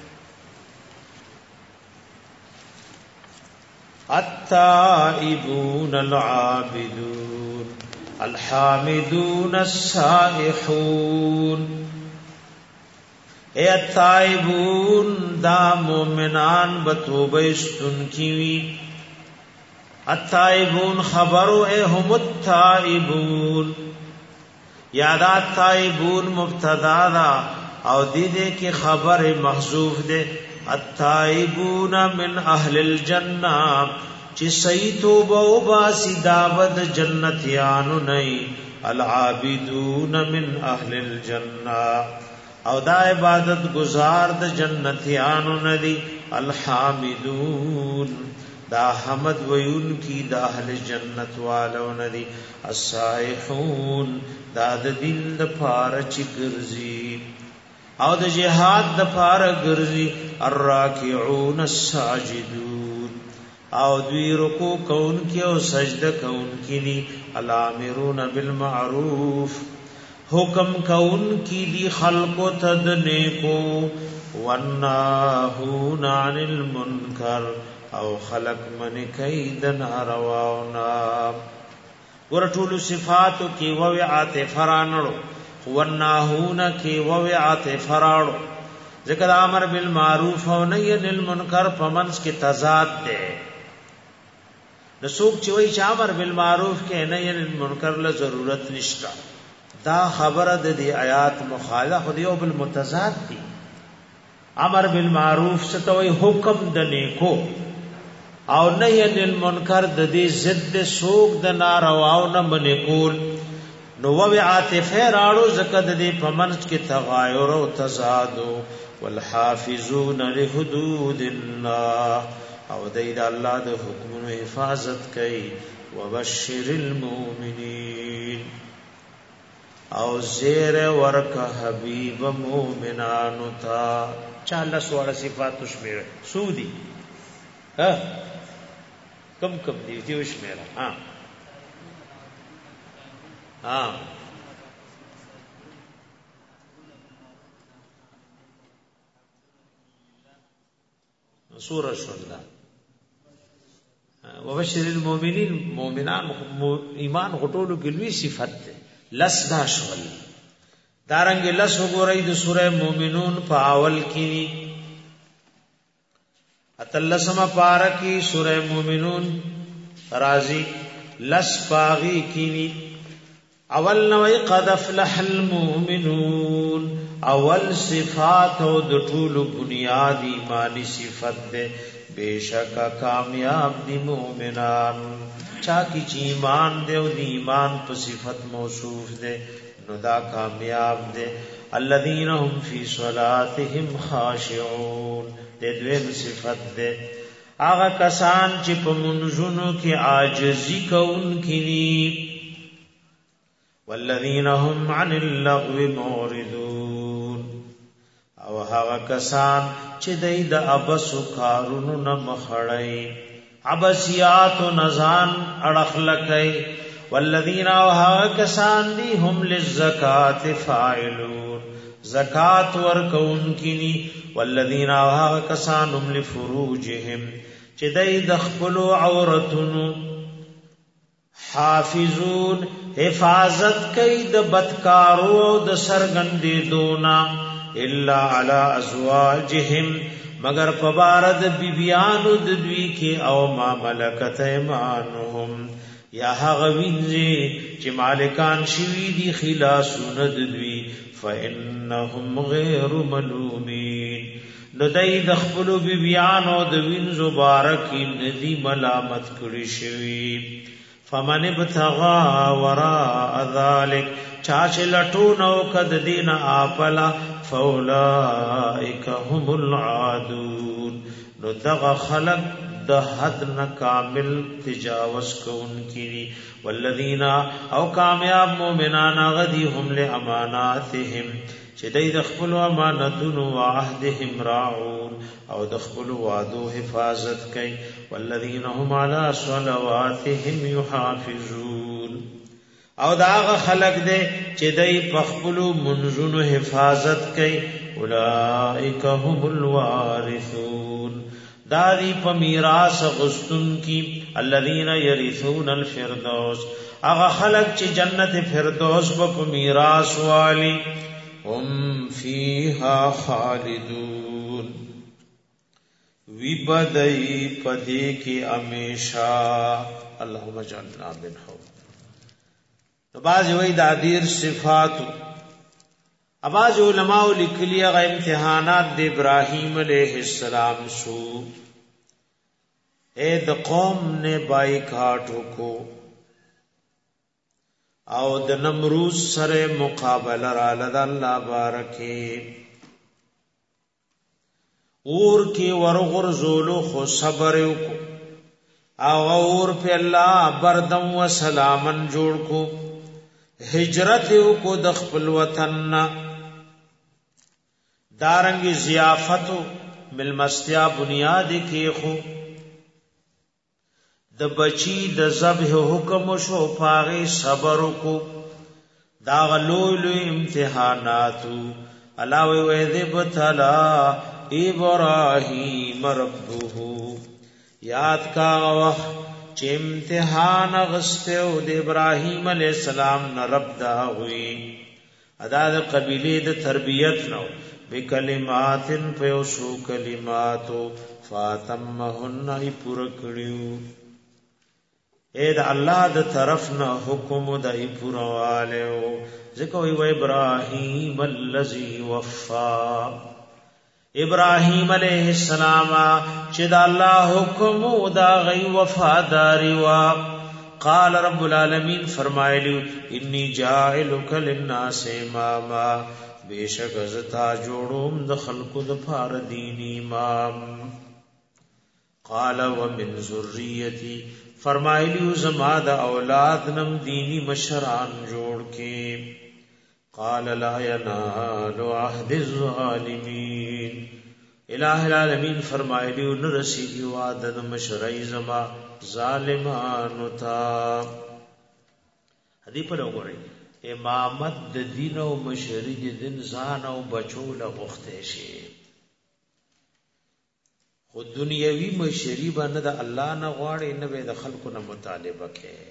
التائبون العابدون الحامدون السائحون. اے التائبون دا مومنان بتوبه استن کیوی. التائبون خبرو اے هم التائبون یادا التائبون مبتدا دا او دیدے کی خبر محذوف دے. التائبون من اهل الجنہ چې صحیح توبه او باسی داود جنتیانو نه العابدون من اهل الجنه او دا عبادت گزار د جنتیانو نه دي الحامدون دا حمد ویون کی دا اهل جنت والو نه دي الصائحون دا د دین د پاره چې ګرځي او د جهاد د پاره ګرځي الراکعون الساجدون او دوی رکوع کون کی او سجده کون کی دي الامرون بالمعروف حکم کون کی دی خلق تد نیکو والناهون عن المنکر او خلق من کید نارواونا ورټول صفاتو کی ووعات فرانړو والناهون کی ووعات فراړو ذکر امر بالمعروف او نهی عن المنکر پمنس کی تضاد ده رسوک چې وای چې امر بالمعروف کې نهی عن المنکر له ضرورت نشتا دا خبره د دې آیات مخالف دی او بالمتضاد دي امر بالمعروف ستوي حکم د نیکو او نهی عن المنکر د دې ضد سوق د نارواو نه منکول نو وعاطفه راړو زکه د دې پمنځ کې تغایر او تضاد والحافظون لحدود الله او د الله د حکمونو حفاظت کوي وبشر المؤمنین او زیر ورک حبیب مومنانو تا چاله سوال صفات شمیر سودی ها کم دی شمیر ها سورہ شولا وبشر المؤمنین مومنان ایمان غټولو کې لوی صفت ده لس دا شول دارنګ لس وګورئ د سورہ مومنون په اول کې اتلسمه پارا کې سورہ مومنون رازی لس باغی کې اول نوې قد افلح المؤمنون اول صفات او د ټول بنیاد ایمانی صفت ده بیشک کامیاب دی مومنان چا کی چی ایمان دے او دی ایمان په صفت موصوف دے نو دا کامیاب دے الذین هم فی صلاتهم خاشعون دے دویم صفت دے آغا کسان چې په منځونو کې عاجزی کوونکي دي والذین هم عن اللغو معرضون او هغه کسان چې دای د ابسو کارونو نه مخړی عبسیات و نزان اڑخلقی والذین اوها کسان دی هم للزکاة فاعلون زکاة ورکون کینی والذین اوها کسان هم لفروجهم چی دی دخپلو عورتنو حافظون حفاظت کئی د بدکارو د سرگندی دونا الا علی ازواجهم مگر پبارد بیبیانو د دوی کې او ما ملکت ایمانهم یا هغه وینځي چې مالکان شوی دي خلاصون د دوی فانهم غیر ملومین نو دای د خپل بیبیانو د وینځو بارکی ندی ملامت کړی شوی فمن ابتغى وراء ذلك چاچ لټو نو کد دین اپلا فاولائک هم العادون نو دغه خلق د حد نه کامل تجاوز کوونکی والذین او کامیاب مومنان غدی هم لاماناتهم چې دای د خپل امانتونو او عهدهم راعون او د خپل وعدو حفاظت کوي والذین هم علی صلواتهم یحافظون او داغه خلق دے چې دای په خپل منځونو حفاظت کوي اولئک هم الوارثون داری په میراث غستون کی الذین یرثون الفردوس هغه خلق چې جنت فردوس په میراث والی هم فیها خالدون وی بدای پدې کې همیشه اللهم اجعلنا منهم بعض وی د ادیر صفات بعض علماء لیکلی غ امتحانات د ابراهیم علیہ السلام شو اے د قوم نے بایکاټ کو او د نمروز سره مقابله را لد الله بارکه اور کی ورغر زولو خو صبر کو او اور په الله بردم و سلامن جوړ کو هجرت کو د خپل وطن دارنګ ضیافت ملمستیا بنیاد کې خو د بچی د ذبح حکم شو پاغه صبر کو دا غلول امتحانات علاوه وذب تلا ابراهیم ربه یاد کا وخت چې امتحان غسته او د ابراهیم علی السلام نه رب دا ہوئی ادا د قبیله د تربیت نو بکلمات فیوسو کلماتو فاطمهن ای پور کړیو اے دا اللہ دا طرف نا حکم دا ای پوروالیو ذکر و ابراہیم اللذی وفا ابراہیم علیہ السلام چی دا اللہ حکم دا غی وفاداری و قال رب العالمین فرمائے لیو انی جائلک للناس اماما بے شک ازتا جوڑوم دا خلق دا پار دین امام قال ومن ذریتی فرمایلیو زما د اولاد نم دینی مشران جوړ کې قال لا ينال عهد الظالمین الہ العالمین فرمایلیو نرسیږي وعده د مشرای زما ظالمانو تا هدي په وګورئ امامت د دین او مشری د دین ځان او بچو له غوښته شي خو دنیاوی مشری باندې د الله نه غواړي نه به د خلکو نه مطالبه کوي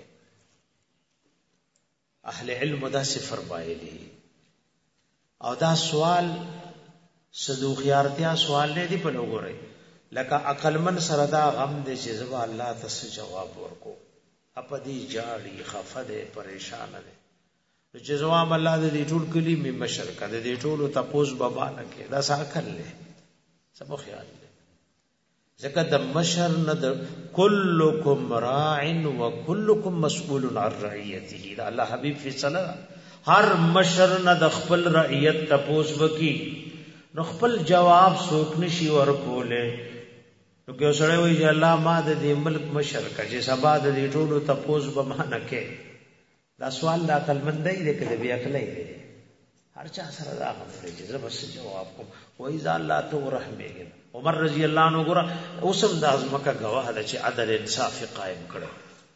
اهل علم دا صفر بایلی او دا سوال صدوخیارتیا سوال نه دی په لګوري لکه عقل من سره دا غم دې چې زبا الله تاسو جواب ورکو اپدی جاړي خفده پریشان ده چې جواب الله دې ټول کلی می مشرکه دې ټول تپوس بابا نه کې دا ساکل له سب خیال ځکه د مشر نه د کلکم راع و کلکم مسئول عن رعیته دا الله حبیب فیصله هر مشر نه د خپل رعیت تپوس وکي نو خپل جواب څوک نشي ورکوله نو که سره وي چې الله ما د دې ملک مشر کجه سبا د دې ټولو تپوس به ما نه کې دا سوال د عقل مندۍ دې کړي بیا کله هر چا سره دا غوښتل چې زه بس جواب کوم وای ذا الله تو رحمه عمر رضی الله عنه ګره اوسم د ازمکه گواه ده چې عدل انصاف قائم کړي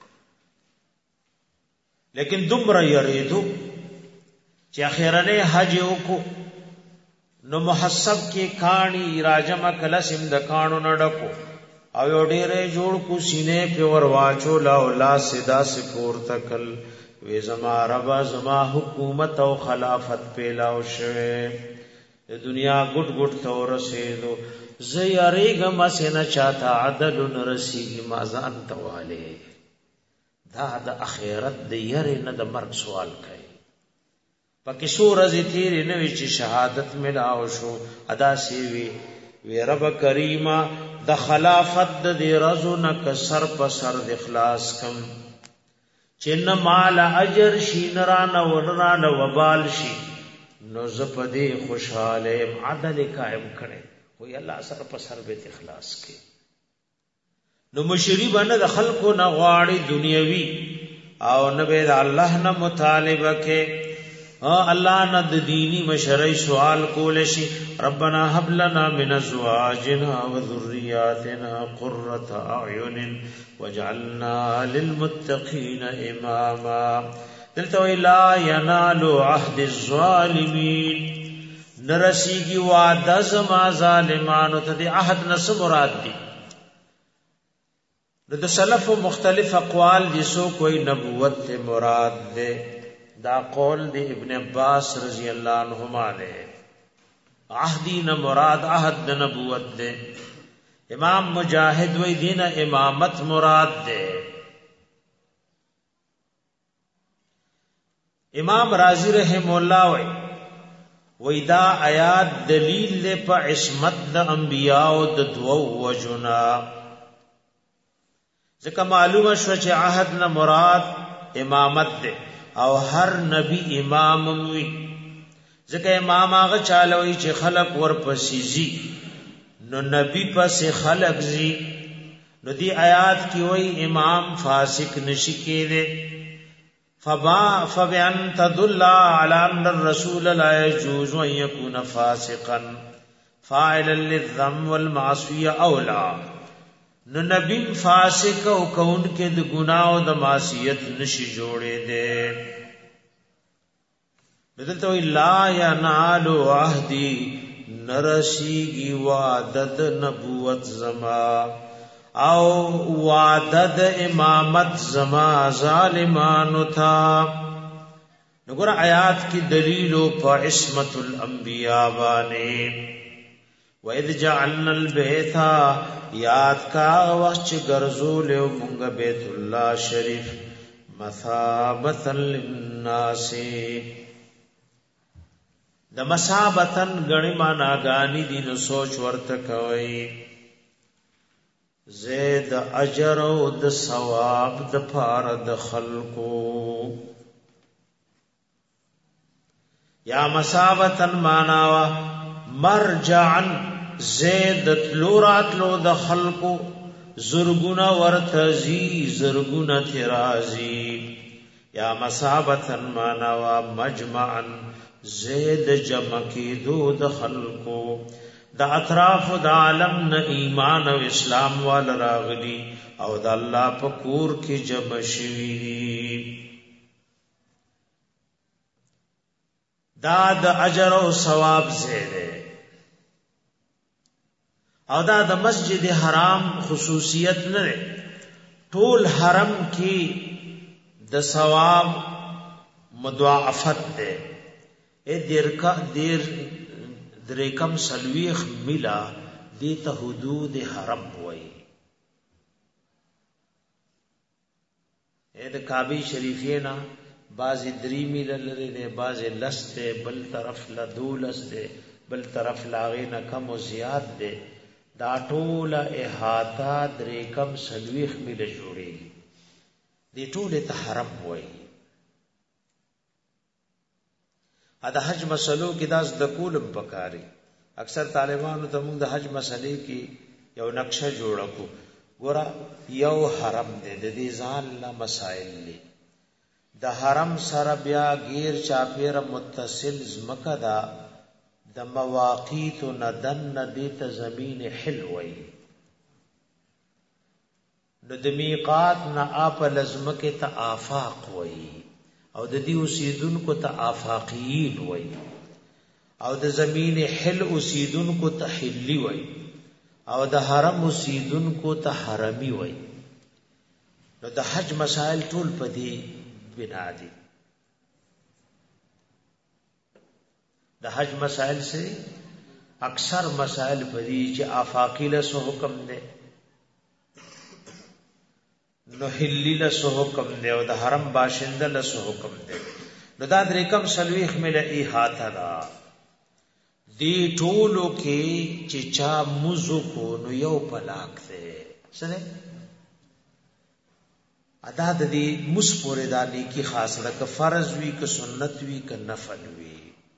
لیکن دومره یریدو چې اخیرنه حج وکړو نو محسب کې کانی راجمه کله سیم د کانو نډکو او یو ډیره جوړ کو سینې په ور واچو لا ولا سدا سپور تکل وې زما ربا زما حکومت او خلافت پیلاو شوه د دنیا ګټ ګټ تور رسیدو زیریګم سینا چاته عدل نرسیږي مازان تواله دا د اخرت د یری نه د مرګ سوال کوي پکې سورز تیرې نه وی چې شهادت ملاو شو ادا سی وی رب کریما د خلافت د دې رزو نه کسر په سر د اخلاص کم چې نه مال اجر شي نرانه ورانه وبال شي نو زپدې خوشاله عدل قائم کړي وی الله سره په سر به اخلاص کې نو مشری باندې د خلکو نه غواړي دنیوي او نه به د الله نه مطالبه کې الله نه د دینی مشرعي سوال کول شي ربنا هب لنا من ازواجنا وذرياتنا قرة اعين واجعلنا للمتقين اماما دلته لا ينال عهد الظالمين نرسیږي وعده زما ظالمانو ته د عهد نس مراد دي د سلف مختلف اقوال دي سو کوئی نبوت مراد ده دا قول دی ابن عباس رضی اللہ عنہما دے عہدی نہ مراد عہد د نبوت دے امام مجاہد وی دین امامت مراد دے امام رازی رحم اللہ وی دا آیات دلیل دے پا عصمت د انبیاء د دو وجنا ځکه معلومه شو چې عهد نه مراد امامت ده او هر نبی امام وي ځکه امام هغه چالوي چې خلق ورپسې زی نو نبی پس خلق زی نو دی آیات کی وای امام فاسق نشی کېده فبأن تدل على ان الرسول لا يجوز ان يكون فاسقا فاعلا للذم والمعصيه اولا نو نبی فاسق او کون کې د ګناه او د معصیت نشي جوړې ده بدلته لا ينال عهدي نرسیږي وعدد نبوت زما او وعدد امامت زما ظالمانو تھا نګور آیات کی دلیل په عصمت الانبیاء باندې وَإِذْ جَعَلْنَا الْبَيْتَ یاد کا وخت ګرځول او مونږ بیت الله شریف مثابتا للناس د مثابتن غنی معنا غانی دي نو سوچ ورته کوي زید اجر او د ثواب د پار د خلقو یا مثابتن معنا مرجعن زید تلورات لو د خلقو زرگنا ورتزی زرگنا ترازی یا مثابتن معنا مجمعن زید جمع کی دو د خلقو د اطراف د عالم نه ایمان او اسلام وال راغلی او د الله په کور کې جمع شوی دا د اجر او ثواب زیاده او دا د مسجد حرام خصوصیت نه ټول حرم کې د ثواب مضاعفت ده درکم سلویخ ملا دیتا حدود حرم وئی د کعبه شریفینا بعضی 3 میل لري ده بعضی لس ده بل طرف لا دولس ده بل طرف لاغینا کم او زیات ده دا ټول احاطه درکم سلویخ میل جوړي دی ټول ته حرم وئی دا حج مسلو کې داس د کولم پکاري اکثر طالبانو ته موږ د حج مسلې کې یو نقشه جوړ کو ګوره یو حرم دی د دې ځان له مسائل دي د حرم سره بیا غیر چاپیر متصل زمکه دا د مواقیت ندن ندی ته زمین حلوي نو د میقات نه اپ لزمکه ته آفاق وای او د دې اوسیدونکو ته آفاقیین وای او د زمین حل اوسیدونکو ته حلی وای او د حرم اوسیدونکو ته حرمی وای نو د حج مسائل ټول په دې بنا دي د حج مسائل سے اکثر مسائل په دې چې آفاقی له حکم ده نو حلی له حکم ده او د حرم باشنده له حکم ده نو دا درکم سلويخ مله احاطه دا دی ټولو کې چې چا موزو کو نو یو پلاک ده سره ادا د دې مس پورې دا نیکی خاص ده ک فرض وی ک سنت وی ک نفل وی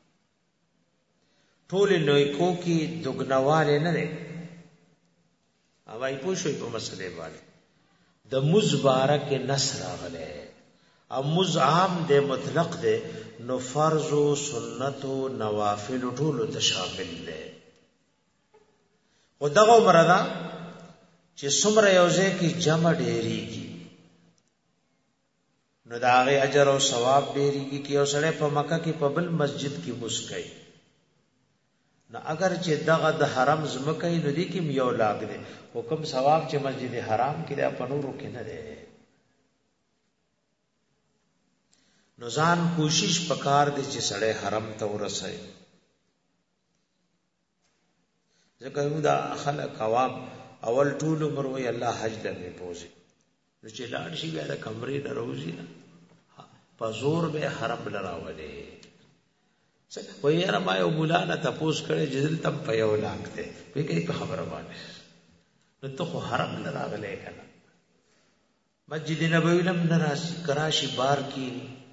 ټول نوې کو کې دغنواله نه ده اوای پوښوي په مسله باندې د مزبارک نصر غله او مز عام ده مطلق ده نو فرض او سنت او نوافل ټول ته شامل ده او دغه مردا چې څومره یوځه کې جمع ډېریږي نو دا غي اجر او ثواب ډېریږي کې او سره په مکه کې په بل مسجد کې مسکای نو اگر چې دغه د حرم زمکه نو دي کې یو لاګ دي حکم ثواب چې مسجد حرام کې د پنورو کې نه ده نو ځان کوشش پکار دي چې سړی حرم ته ورسي ځکه یو دا خلک عوام اول ټول عمر وی الله حج دې پوزي نو چې لاړ شي بیا د کمرې نه روزي نه په زور به حرم لراولې وای یاره ما یو مولانا تاسو کړه جدل تم په یو لاکته په کې خبره باندې نو ته خو حرم لراغلې کنه مسجد نبوی لم نراسی کراشی بار کی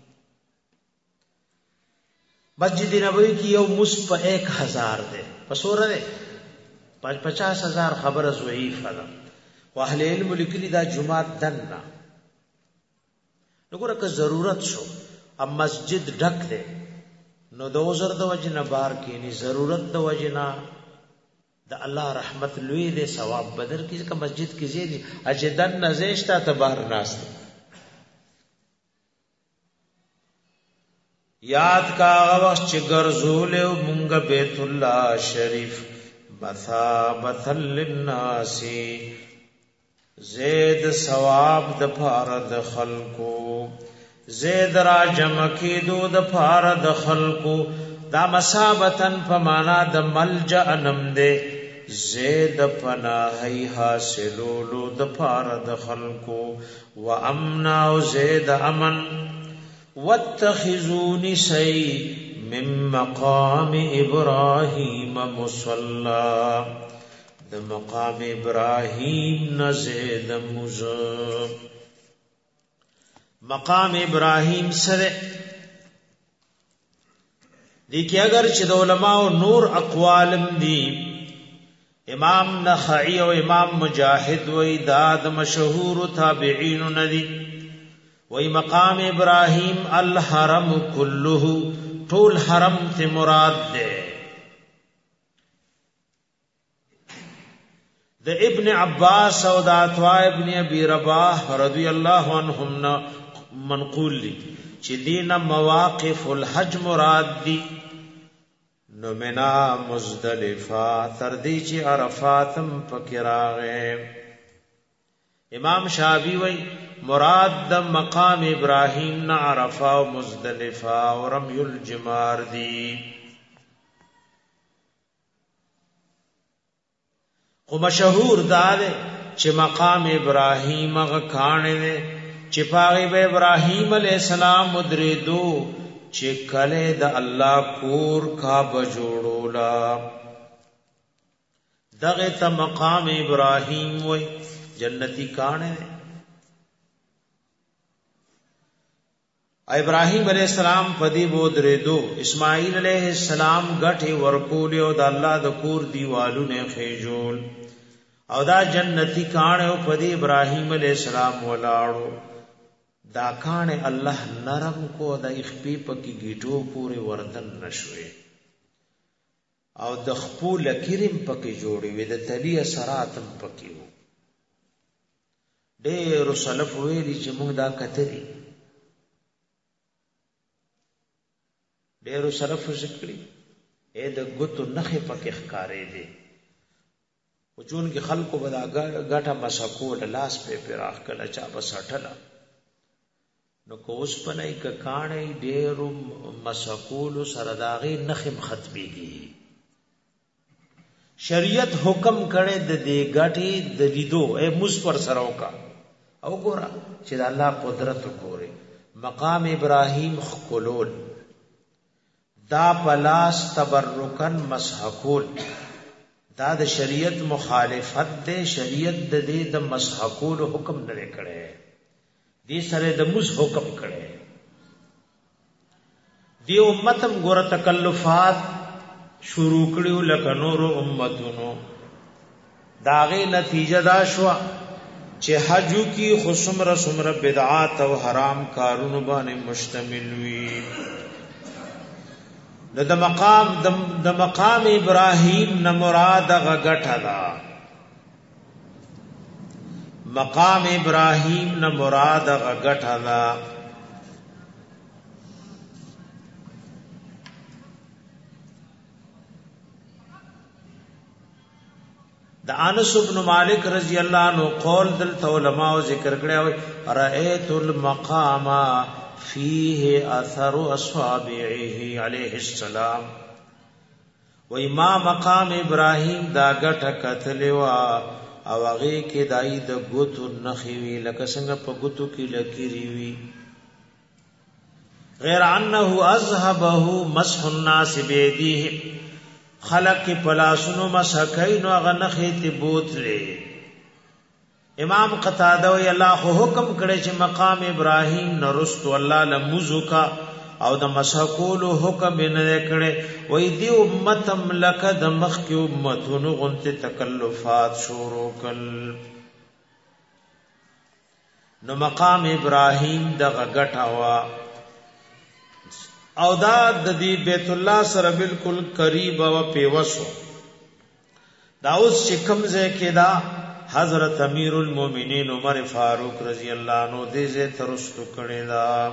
مسجد نبوی کی یو مصف 1000 دے پسور دے 50,000 خبر ضعیف ده و اهل علم لیکلی دا جمعات دننا نګوره که ضرورت شو اب مسجد ډک دے نو د عذر د وجنه بار کینی ضرورت د وجنه د الله رحمت لوی دے ثواب بدر کی که مسجد کی زیدی اجدن نزیشتا تبار ناس دے. یاد کا وقت چه گرزوله مونږ بیت الله شریف مثابۃ للناس زید ثواب د فارد خلقو زید را جمع کیدو د فارد خلقو دا مثابتن فمانا د ملجأ نم دے زید پناہی حاصلولو د فارد خلقو و امنا و زید امن واتخذونی سی من مقام ابراہیم مصلا د مقام ابراہیم نزید مزب مقام ابراہیم سره دیکھیں اگر چې د علماء نور اقوالم دی امام نخعی و امام مجاہد و داد مشہور تابعین ندی و مقام ابراہیم الحرم کلہ طول حرم تے مراد دے د ابن عباس او د عطاء ابن ابي رباح رضی اللہ عنہم منقول لی چې دین مواقف الحج مراد دی نو منا مزدلفہ تردی چې عرفاتم پکراغه امام شافعی وی مراد د مقام ابراہیم نہ عرفہ و مزدلفہ و رمی الجمار دی خو مشہور دا دے چې مقام ابراہیم غکانے دے چې پاغی به ابراہیم علیہ السلام مدریدو چې کله د الله کور کعبه جوړولا دغه ته مقام ابراہیم وای جنتی کانے دے ابراہیم علیہ السلام پدی بودریدو اسماعیل علیہ السلام گٹھے ورکولی او دا اللہ دا کور دیوالو نے خیجول او دا جنتی کانے او پدی ابراہیم علیہ السلام ولاړو دا کانے اللہ نرم کو دا اخپی پکی گیٹو پورے وردن نشوے او د خپو لکرم پکی جوڑی وی دا تلی اثراتم پکی ہو ډېر سلف ویلی چې موږ دا کتلی ډېر سلف ذکرې اې د ګوتو نخې پکې ښکارې دي او چون کې خلکو بدا غټه مسکول لاس په پراخ کله چا بسټلا نو کوس پنای ک کانې ډېر مسکول سرداغي نخم ختميږي شریعت حکم کړي د دې غټي د لیدو اے مس پر سره وکا او ګورا چې د الله قدرت ګوري مقام ابراهیم خلول دا پلاس تبرکن مسحقول دا د شریعت مخالفت دے شریعت د دې د مسحقول حکم نه کړي دې سره د مس حکم کړي دی امتم ګور تکلفات شروع کړیو لکه نور امتونو داغه نتیجه دا شو چې حجو کی خصمره سمره بدعات او حرام کارونو باندې مشتمل وي د مقام ابراہیم نہ مراد غټه دا مقام ابراہیم نہ مراد غټه دا د انس بن مالک رضی اللہ عنہ قول دل علماء ذکر کړه رأیت المقام فيه اثر اصابعه علیہ السلام و امام مقام ابراہیم دا غټه کتلوا او هغه کې دای د ګوتو نخوي لکه څنګه په ګوتو کې لکيري وي غیر انه اذهبه مسح الناس بيديه خلق پلاسونو مسحکین او هغه نخې ته بوتلې امام قتاده وی الله خو حکم کړی چې مقام ابراهیم نرست الله لمزو کا او د مسکول حکم نه کړي وای دی امت ملک د مخ کی امتونو غنت تکلفات شروع کل نو مقام ابراهیم د غټاوا او دا د دې بیت الله سره بالکل قریب او پیوسو دا اوس چې کوم ځای کې دا حضرت امیر المؤمنین عمر فاروق رضی الله عنه دې زه ترستو کړي دا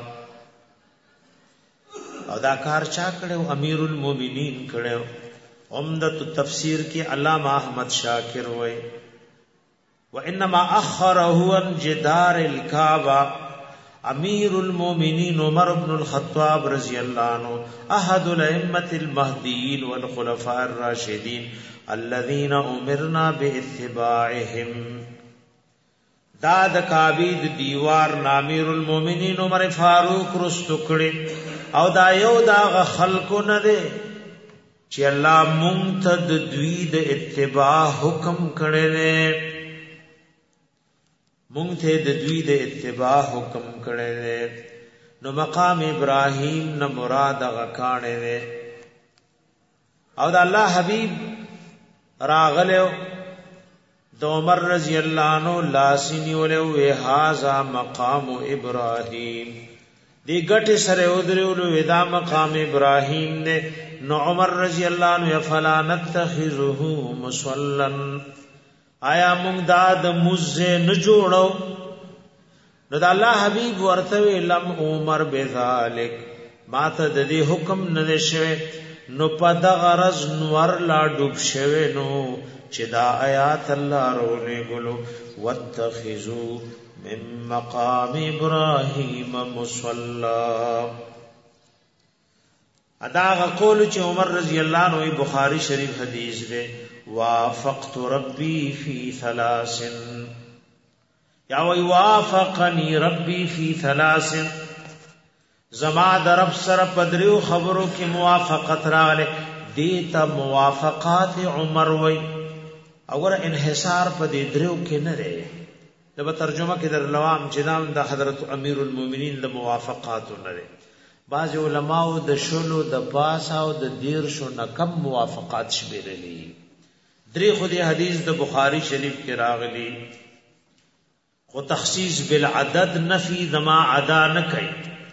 او دا کار چا کړو امیر المؤمنین کړو عمدۃ التفسیر کې علامہ احمد شاکر وای وانما اخره عن جدار الكعبه امیر المؤمنین عمر بن الخطاب رضی اللہ عنہ احد الائمه المهدیین والخلفاء الراشدین الذين امرنا باتباعهم داد کعبید دیوار امیر المؤمنین عمر فاروق رستکړي او دا یو دا خلقو نه دي چې الله مونږ ته د دوی د اتباع حکم کړی دی مونږ ته د دوی د اتباع حکم کړی دی نو مقام ابراهیم نه مراد غکانه دی او د الله حبیب راغلو د عمر رضی الله عنه لاسینی ولو هاذا مقام ابراهیم دی گٹ سره ودرولو ودا مقام ابراهیم نے نو عمر رضی اللہ عنہ فلا نتخذه مصلا آیا مونږ دا د مزه نه جوړو نو د الله حبیب ورته لم عمر بذالک ماته د دې حکم نه شوه نو پد غرض نور لا ډوب شوه نو چې دا آیات الله رولې ګلو واتخذو من مقام ابراهیم مصلا ادا قول چې عمر رضی الله عنه بخاری شریف حدیث دی وافقت ربی فی ثلاث یا وی وافقنی ربی فی ثلاث زما د رب سره پدریو خبرو کې موافقت راغله دیتا موافقات عمر وی اور انحصار په دې درو کې نه لري دا ترجمه کې در لوام چې دا حضرت امیر المؤمنین د موافقات لري بعض علماء د شلو د پاسا او د دیر شو نه کم موافقات شمیرلي درې خو دې حدیث د بخاری شریف کې راغلي خو تخصیص بالعدد نفی دما عدا نه کوي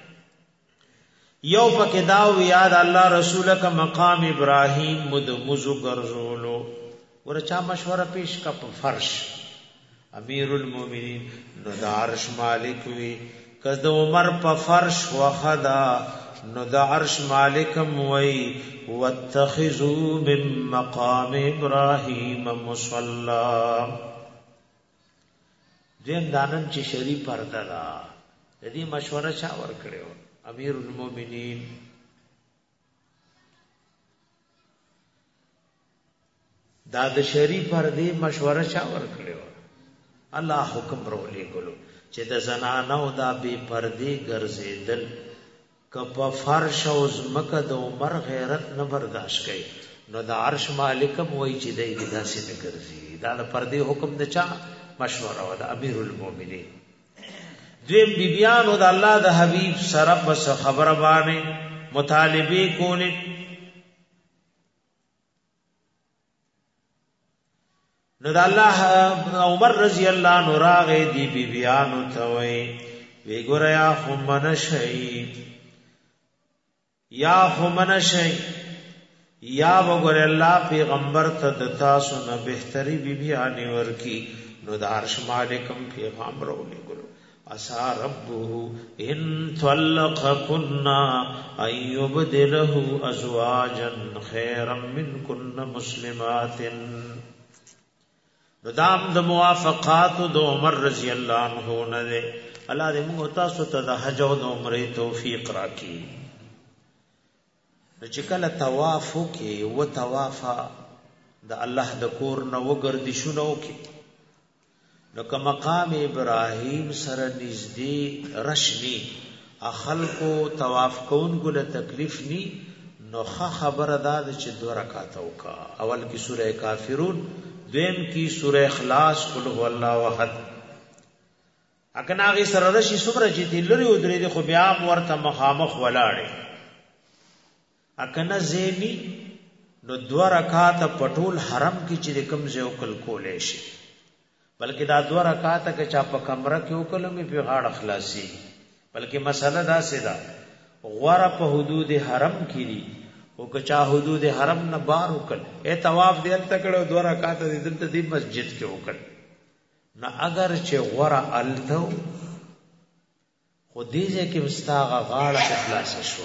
یو پکې دا یاد الله رسول کا مقام ابراهیم مدمزو ګرځولو ورچا مشوره پیش کا فرش امیر المؤمنین نو د عرش مالک وی کز د عمر په فرش وخدا نو د عرش مالکم وی واتخذوا من مقام ابراهیم مصلا دین دانن چې شری پرده دا د دې مشوره چا ور کړو امیر المؤمنین دا د شری پرده مشوره چا ور کړو الله حکم رولې ګلو چې د زنانو دا بے پردې ګرځیدل کپ فرش او زمکه د عمر غیرت نه برداشت کړي نو د عرش مالکم وای چې دای داسې نه ګرځي دا د پردې حکم د چا مشوره و د امیر المؤمنین دیم بیبیانو د الله د حبیب سره بس خبر باندې مطالبه کوله نو د الله عمر رضی الله عنه راغې دی بیبیانو ته وی وی ګوریا هم نشي یا هم نشي یا وګور الله پیغمبر ته د تاسو نه بهتري بیبیان ورکی نو د عرش مالکم پیغام ورولې ګورو اسا ربه ان طلقكن ان يبدله ازواجا خيرا منكن مسلمات ندام د موافقات د عمر رضی الله عنه نه ده الله دې موږ تاسو ته د حج او د عمره توفیق راکړي چې کله طواف وکي او طوافا د الله د کور نه وګرځي شنو وکي نو که مقام ابراهیم سره نږدې رشنی خلقو طواف کوونکو له تکلیف ني نو خبره ده چې 2 رکعات وکا اول کی سوره کافرون دویم کی سورہ اخلاص قل هو اللہ احد اکناغي سره رشي سمره چې لري او درې خو بیا ورته مخامخ ولاړې اکنه زینی نو 2 رکعات پټول حرم کې چې کوم ځای وکل کولې شي بلکې دا 2 رکعات کې چا په کمره کې وکل مې په غاړه خلاصي بلکې مسله دا سیدا غوړه په حدود حرم کې دي او که چا حدود حرم نه بار وکل اے طواف دې تکړه 2 رکعات دې د مسجد کې وکل نو اگر چې غوړه الته خو دې کې مستاغه غاړه خلاص شو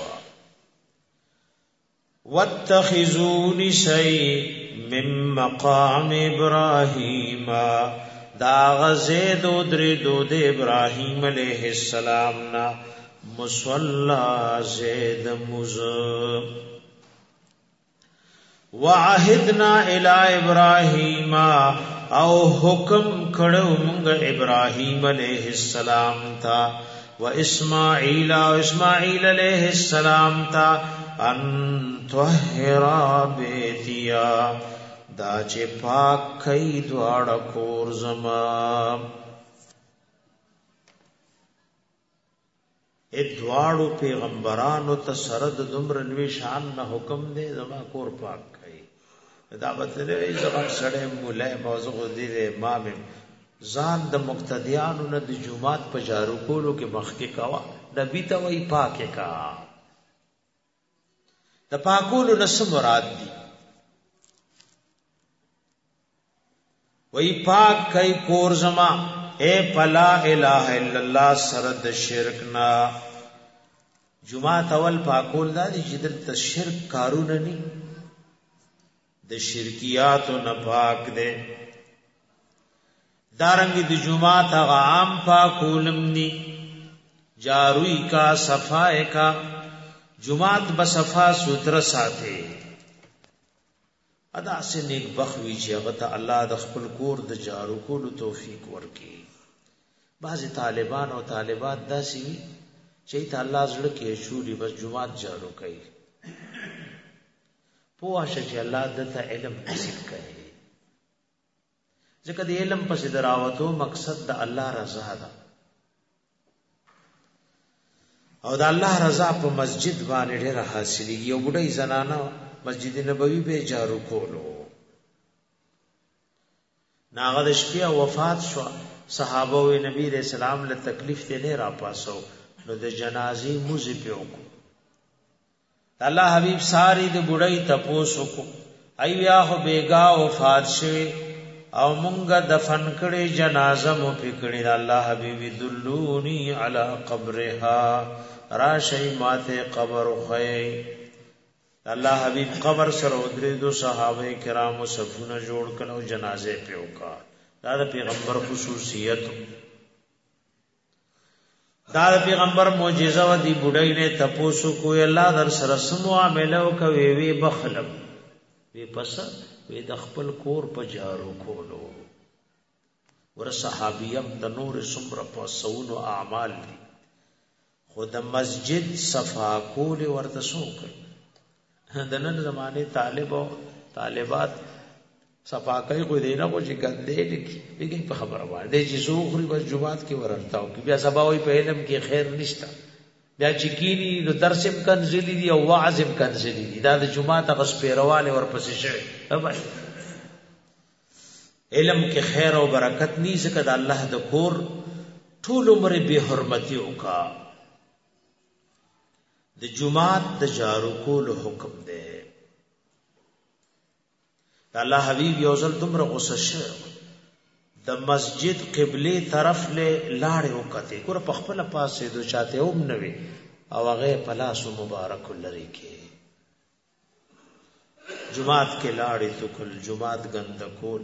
واتخذوني شيء من مقام ابراهيم دا غزید درې د ابراهيم عليه السلام نا مصلا زید مز وعهدنا الى ابراهيم او حکم کړو موږ ابراهيم عليه السلام تا و اسماعیل علیہ السلام تا ان طهر بیتیا دا چې پاک کئی دواړه کور زما دواړو پیغمبرانو ته سره د دومره لوی شان نه حکم دی زما کور پاک کئی دا مطلب دی زما سره مولای موضوع دی امام ځان د مقتدیانو نه د جمعات په جارو کولو کې مخکې کاوه نبی ته وای پاکه کا د پاکولو نس مراد دی وای پاک کای کور زما اے پلا الہ الا الله سره د شرک نا جمعات اول پاکول دا چې د شرک کارونه ني د شرکیات نه پاک دے دارنگی دی جمعات اغا عام پاکولم نی جاروی کا صفائے کا جمعات بصفا ستر ساتے ادا سے نیک بخوی چی اغتا اللہ د خپل کور د جارو کولو توفیق ورکی بعضی طالبان او طالبات دا سیوی چیتا اللہ زڑ کے شوری بس جمعات جارو کئی پواشا چی اللہ دتا علم نصیب کئی ځکه د علم پسې دراوتو مقصد د الله رضا ده او د الله رضا په مسجد باندې ډېر حاصلېږي یو بډای زنانه مسجد نبوي به جارو کولو ناغه د شپې وفات شو صحابه او نبی رسول الله له تکلیف ته نه را پاسو نو د جنازې موزي په وکړو الله حبيب ساری د بډای تپوسو کو ايیا خو بیگا وفات شوی او مونږه دفن کړي جنازه مو پکړي الله حبيب دلوني على قبرها راشي ماته قبر خي الله حبيب قبر سره درې دو صحابه کرامو صفونه جوړ کړو جنازه په وکا دا د پیغمبر خصوصیت دا د پیغمبر معجزه و دی بډای نه تپوسو کوی الله در سره سمو عملو کوي وی بخلم وی پس وی د خپل کور په جارو کولو ور صحابیم د نور سمره په سونو اعمال دي خود مسجد صفا کول ورته سوک د نن زمانه طالب او طالبات صفا کوي خو دې نه کو چې ګندې لکی بګي په خبره باندې چې زوخري بس جمعات کې ورتاو کې بیا سبا وي په علم کې خیر نشتا بیا چې کینی نو درسم کنزلی دی او وعظم کنزلی دی دا د جمعات غس پیرواله ورپسې شي بس علم کې خیر او برکت ني ځکه د الله د کور ټول عمر به حرمتي وکا د جمعات د جارو کول حکم دی الله حبیب یوزل تمره غصه شه د مسجد قبله طرف له لاړې وکته ګور په خپل پاسه دو چاته اوم نوي او هغه پلاسو مبارک لري کې جمعات کې لاړې تو کل جمعات غند کول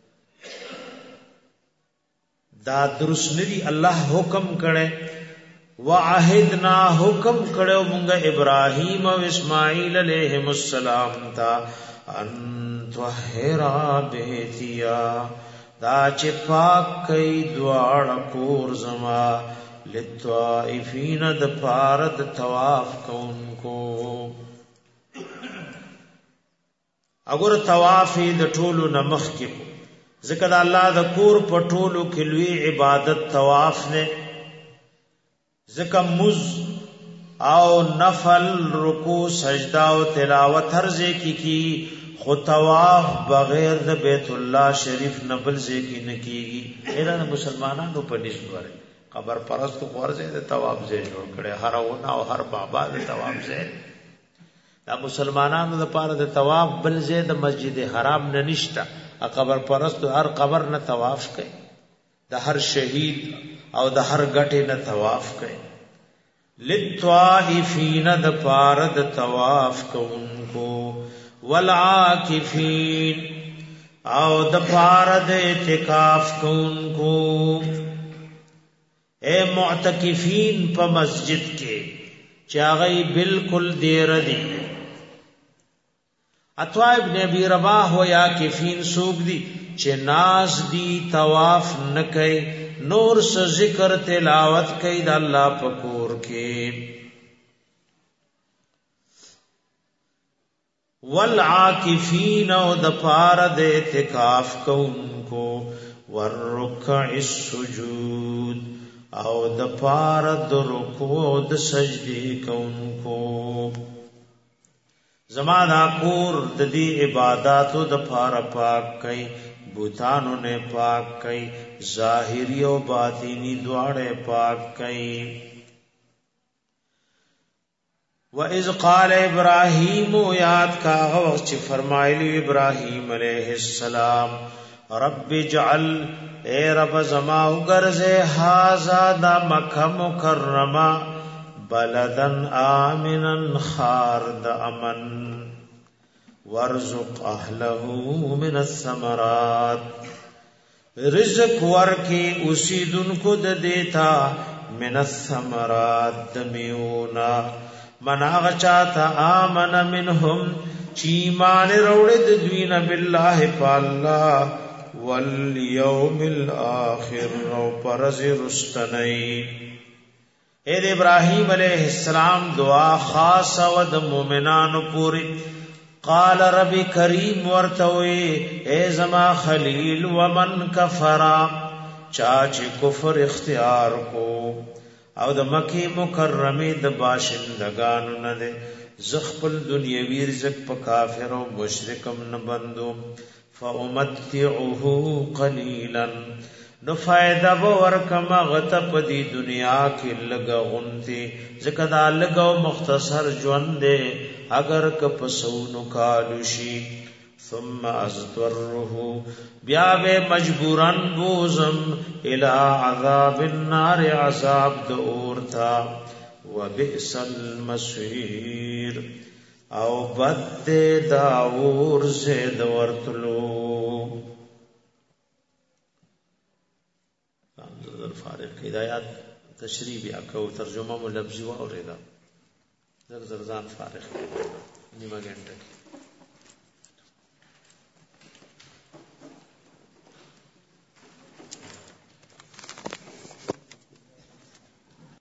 دا درست ندی الله حکم کړي وعهدنا حکم کړو مونږ ابراهیم او اسماعیل علیهم السلام تا ان طهرا بیتیا دا چې پاک کئی دواړه کور زما للطائفین د پاره د طواف کوونکو اگر طواف د ټولو نمخ کې ذکر الله د کور پټولو کې لوی عبادت طواف نه ذکر مز او نفل رکوع سجدہ او تلاوت هر ځای کی خو طواف بغیر د بیت الله شریف نبل ځای کی نه کیږي اېدا مسلمانانو په نسبت قبر پرستو ورځي د طواف ځای جوړ کړي هر ونه او هر بابا د طواف ځای دا مسلمانانو لپاره د طواف بل ځای د مسجد حرام نه نشتا قبر پرستو هر قبر نه طواف کوي د هر شهید او د هر غټه نه طواف کوي للطائفین د پاره د طواف کوونکو والعاکفین او د پاره د اعتکاف کوونکو اے معتکفین په مسجد کې چاغی بالکل دیر دی اتوا ابن ابي رباح و یا کفین سوق دی چې ناز دی طواف نکي نور س ذکر تلاوت کوي د الله پکور کې والعاکفین او د پار د اعتکاف کوونکو والرکع السجود او د پار د رکوع او د سجدي کوونکو زمانہ کور د دې عبادتو د پار پاک کئ بوتانو نے پاک کئ ظاہری او باطینی دواړه پاک کئ وَإِذْ قَالَ إِبْرَاهِيمُ یاد کا وقت چې فرمایلی ابراهیم علیہ السلام رب اجعل اے رب زما وګرځه هاذا د مکه مکرمه بلدن آمنا خار د امن ورزق اهله من الثمرات رزق ورکی اوسیدونکو د دیتا من الثمرات دمیونا من آغا چاہتا آمن منهم چیمان روڑد دوین باللہ فاللہ والیوم الاخر رو پرز رستنی اید ابراہیم علیہ السلام دعا خاص ود مومنان پوری قال ربی کریم ورتوی اے زما خلیل ومن کفرا چاچ کفر اختیار کو او د مکی مکرمه د باشندگانو نه ده زخپل دنیوی رزق په کافر او مشرکم نه بندو فامتعه قليلا نو فائدہ به ورکما غت په دی دنیا کې لګا غنتی ځکه دا لګا مختصر ژوند ده اگر ک پسونو کالوشي ثم ازدره بیا به مجبورن بوزم الى عذاب النار عذاب دور تھا وبئس المصير او بد داور زید ورتلو فارغ ہدایات تشریح بیا کو ترجمه مو لفظي و اوریدا زر زرزان فارغ نیمه گھنٹه